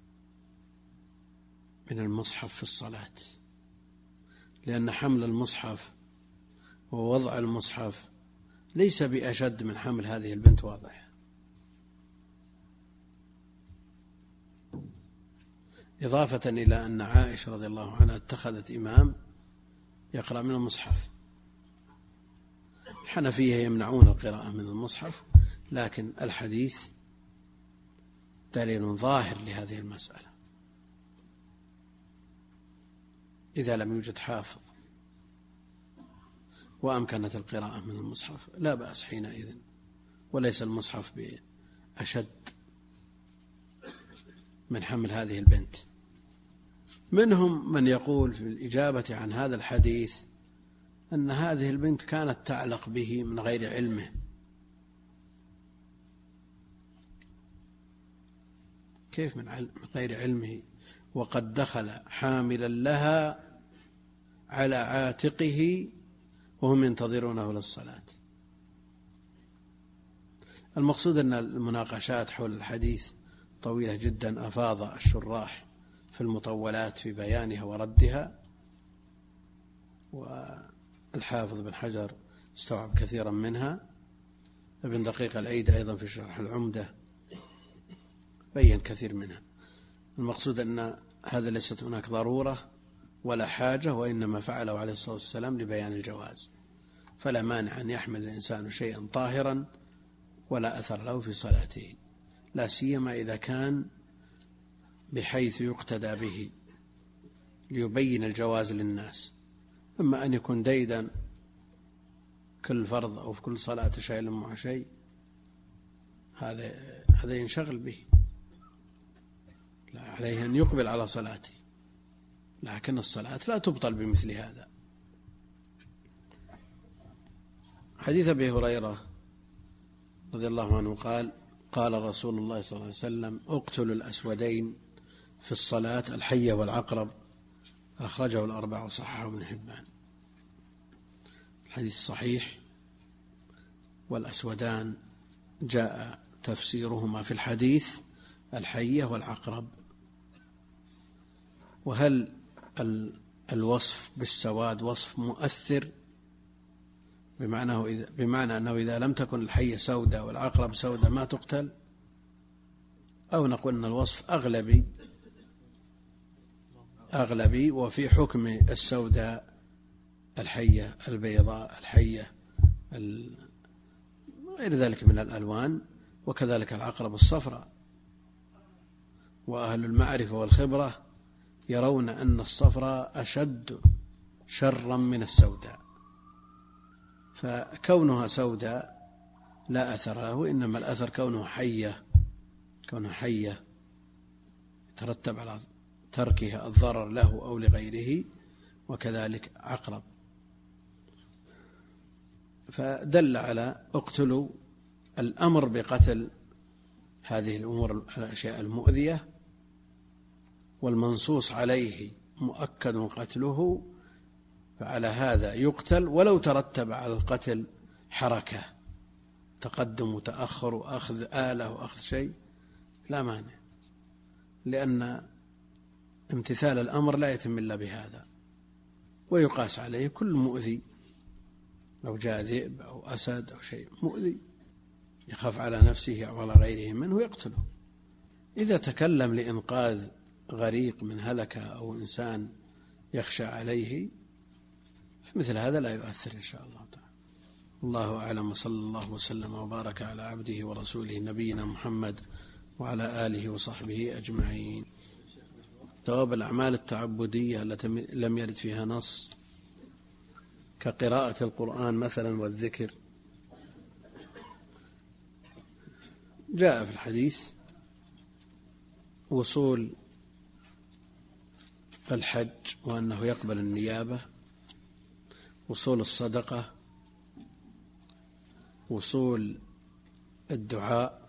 من المصحف في الصلاة، لأن حمل المصحف ووضع المصحف ليس بأشد من حمل هذه البنت، واضح. إضافة إلى أن عائشة رضي الله عنها اتخذت إمام يقرأ من المصحف. الحنفية يمنعون القراءة من المصحف، لكن الحديث دليل ظاهر لهذه المسألة. إذا لم يوجد حافظ وأمكنت القراءة من المصحف لا بأس حينئذ، وليس المصحف بأشد من حمل هذه البنت. منهم من يقول في الإجابة عن هذا الحديث أن هذه البنت كانت تعلق به من غير علمه. كيف من غير علمه وقد دخل حاملا لها على عاتقه وهم ينتظرونه للصلاة؟ المقصود أن المناقشات حول الحديث طويلة جدا، أفاض الشراح في المطولات في بيانها وردها، والحافظ بن حجر استوعب كثيرا منها. ابن دقيق العيد أيضا في شرح العمدة بين كثير منها. المقصود أن هذا ليست هناك ضرورة ولا حاجة، وإنما فعله عليه الصلاة والسلام لبيان الجواز، فلا مانع أن يحمل الإنسان شيئا طاهرا ولا أثر له في صلاته، لا سيما إذا كان بحيث يقتدى به ليبين الجواز للناس. أما أن يكون ديدا كل فرض أو في كل صلاة شيء مع شيء، هذا هذا ينشغل به، لا عليه أن يقبل على صلاته، لكن الصلاة لا تبطل بمثل هذا. حديث أبي هريرة رضي الله عنه قال: قال رسول الله صلى الله عليه وسلم: اقتلوا الأسودين في الصلاة، الحية والعقرب. أخرجه الأربعة وصححه ابن حبان. الحديث صحيح، والأسودان جاء تفسيرهما في الحديث الحية والعقرب. وهل الوصف بالسواد وصف مؤثر بمعنى, بمعنى أنه إذا لم تكن الحية سوداء والعقرب سوداء ما تقتل، أو نقول أن الوصف أغلبي أغلبي وفي حكم السوداء الحية البيضاء الحية غير ذلك من الألوان، وكذلك العقرب الصفراء. وأهل المعرفة والخبرة يرون أن الصفراء أشد شرا من السوداء، فكونها سوداء لا أثر له، إنما الأثر كونه حية كونها حية يترتب على تركها الضرر له أو لغيره، وكذلك عقرب. فدل على اقتلوا الأمر بقتل هذه الأمور الأشياء المؤذية، والمنصوص عليه مؤكد قتله، فعلى هذا يقتل ولو ترتب على القتل حركة، تقدم وتأخر وأخذ آلة وأخذ شيء لا مانع، لأن امتثال الأمر لا يتم إلا بهذا. ويقاس عليه كل مؤذي، لو جاء ذئب أو أسد أو شيء مؤذي يخاف على نفسه أو على غيره منه يقتله. إذا تكلم لإنقاذ غريق من هلكة أو إنسان يخشى عليه، فمثل هذا لا يؤثر إن شاء الله تعالى. الله أعلم، وصلى الله وسلم وبارك على عبده ورسوله نبينا محمد وعلى آله وصحبه أجمعين. ثواب الأعمال التعبدية التي لم يرد فيها نص كقراءة القرآن مثلا والذكر، جاء في الحديث وصول الحج وأنه يقبل النيابة، وصول الصدقة، وصول الدعاء،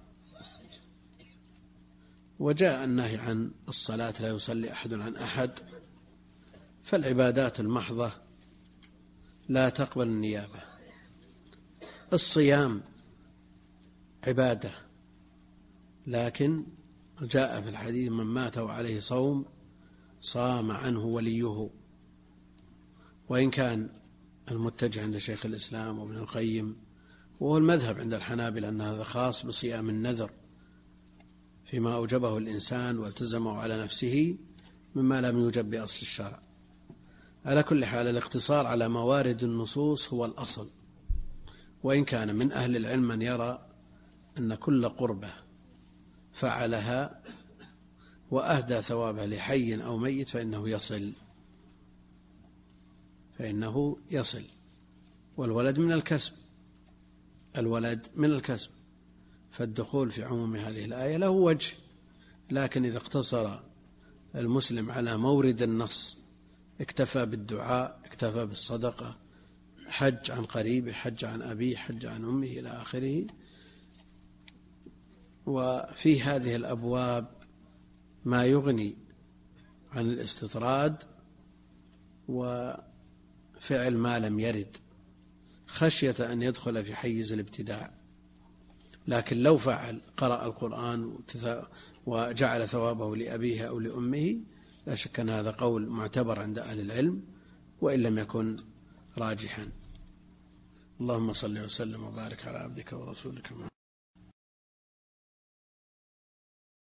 وجاء النهي عن الصلاة لا يصلي أحد عن أحد. فالعبادات المحضة لا تقبل النيابة. الصيام عبادة لكن جاء في الحديث من مات وعليه صوم صام عنه وليه. وإن كان المتجه عند شيخ الإسلام وابن القيم وهو المذهب عند الحنابلة أن هذا خاص بصيام النذر فيما أوجبه الإنسان والتزمه على نفسه مما لم يوجب بأصل الشرع. على كل حال الاقتصار على موارد النصوص هو الأصل، وإن كان من أهل العلم من يرى أن كل قربة فعلها وأهدى ثوابه لحي أو ميت فإنه يصل فإنه يصل والولد من الكسب الولد من الكسب فالدخول في عموم هذه الآية له وجه، لكن إذا اقتصر المسلم على مورد النص اكتفى بالدعاء، اكتفى بالصدقة، حج عن قريبه، حج عن أبيه، حج عن أمه إلى آخره. وفي هذه الأبواب ما يغني عن الاستطراد وفعل ما لم يرد خشية أن يدخل في حيز الابتداع. لكن لو فعل قرأ القرآن وجعل ثوابه لأبيه أو لأمه لا شك أن هذا قول معتبر عند أهل العلم وإن لم يكن راجحا. اللهم صل وسلم وبارك على عبدك ورسولك محمد.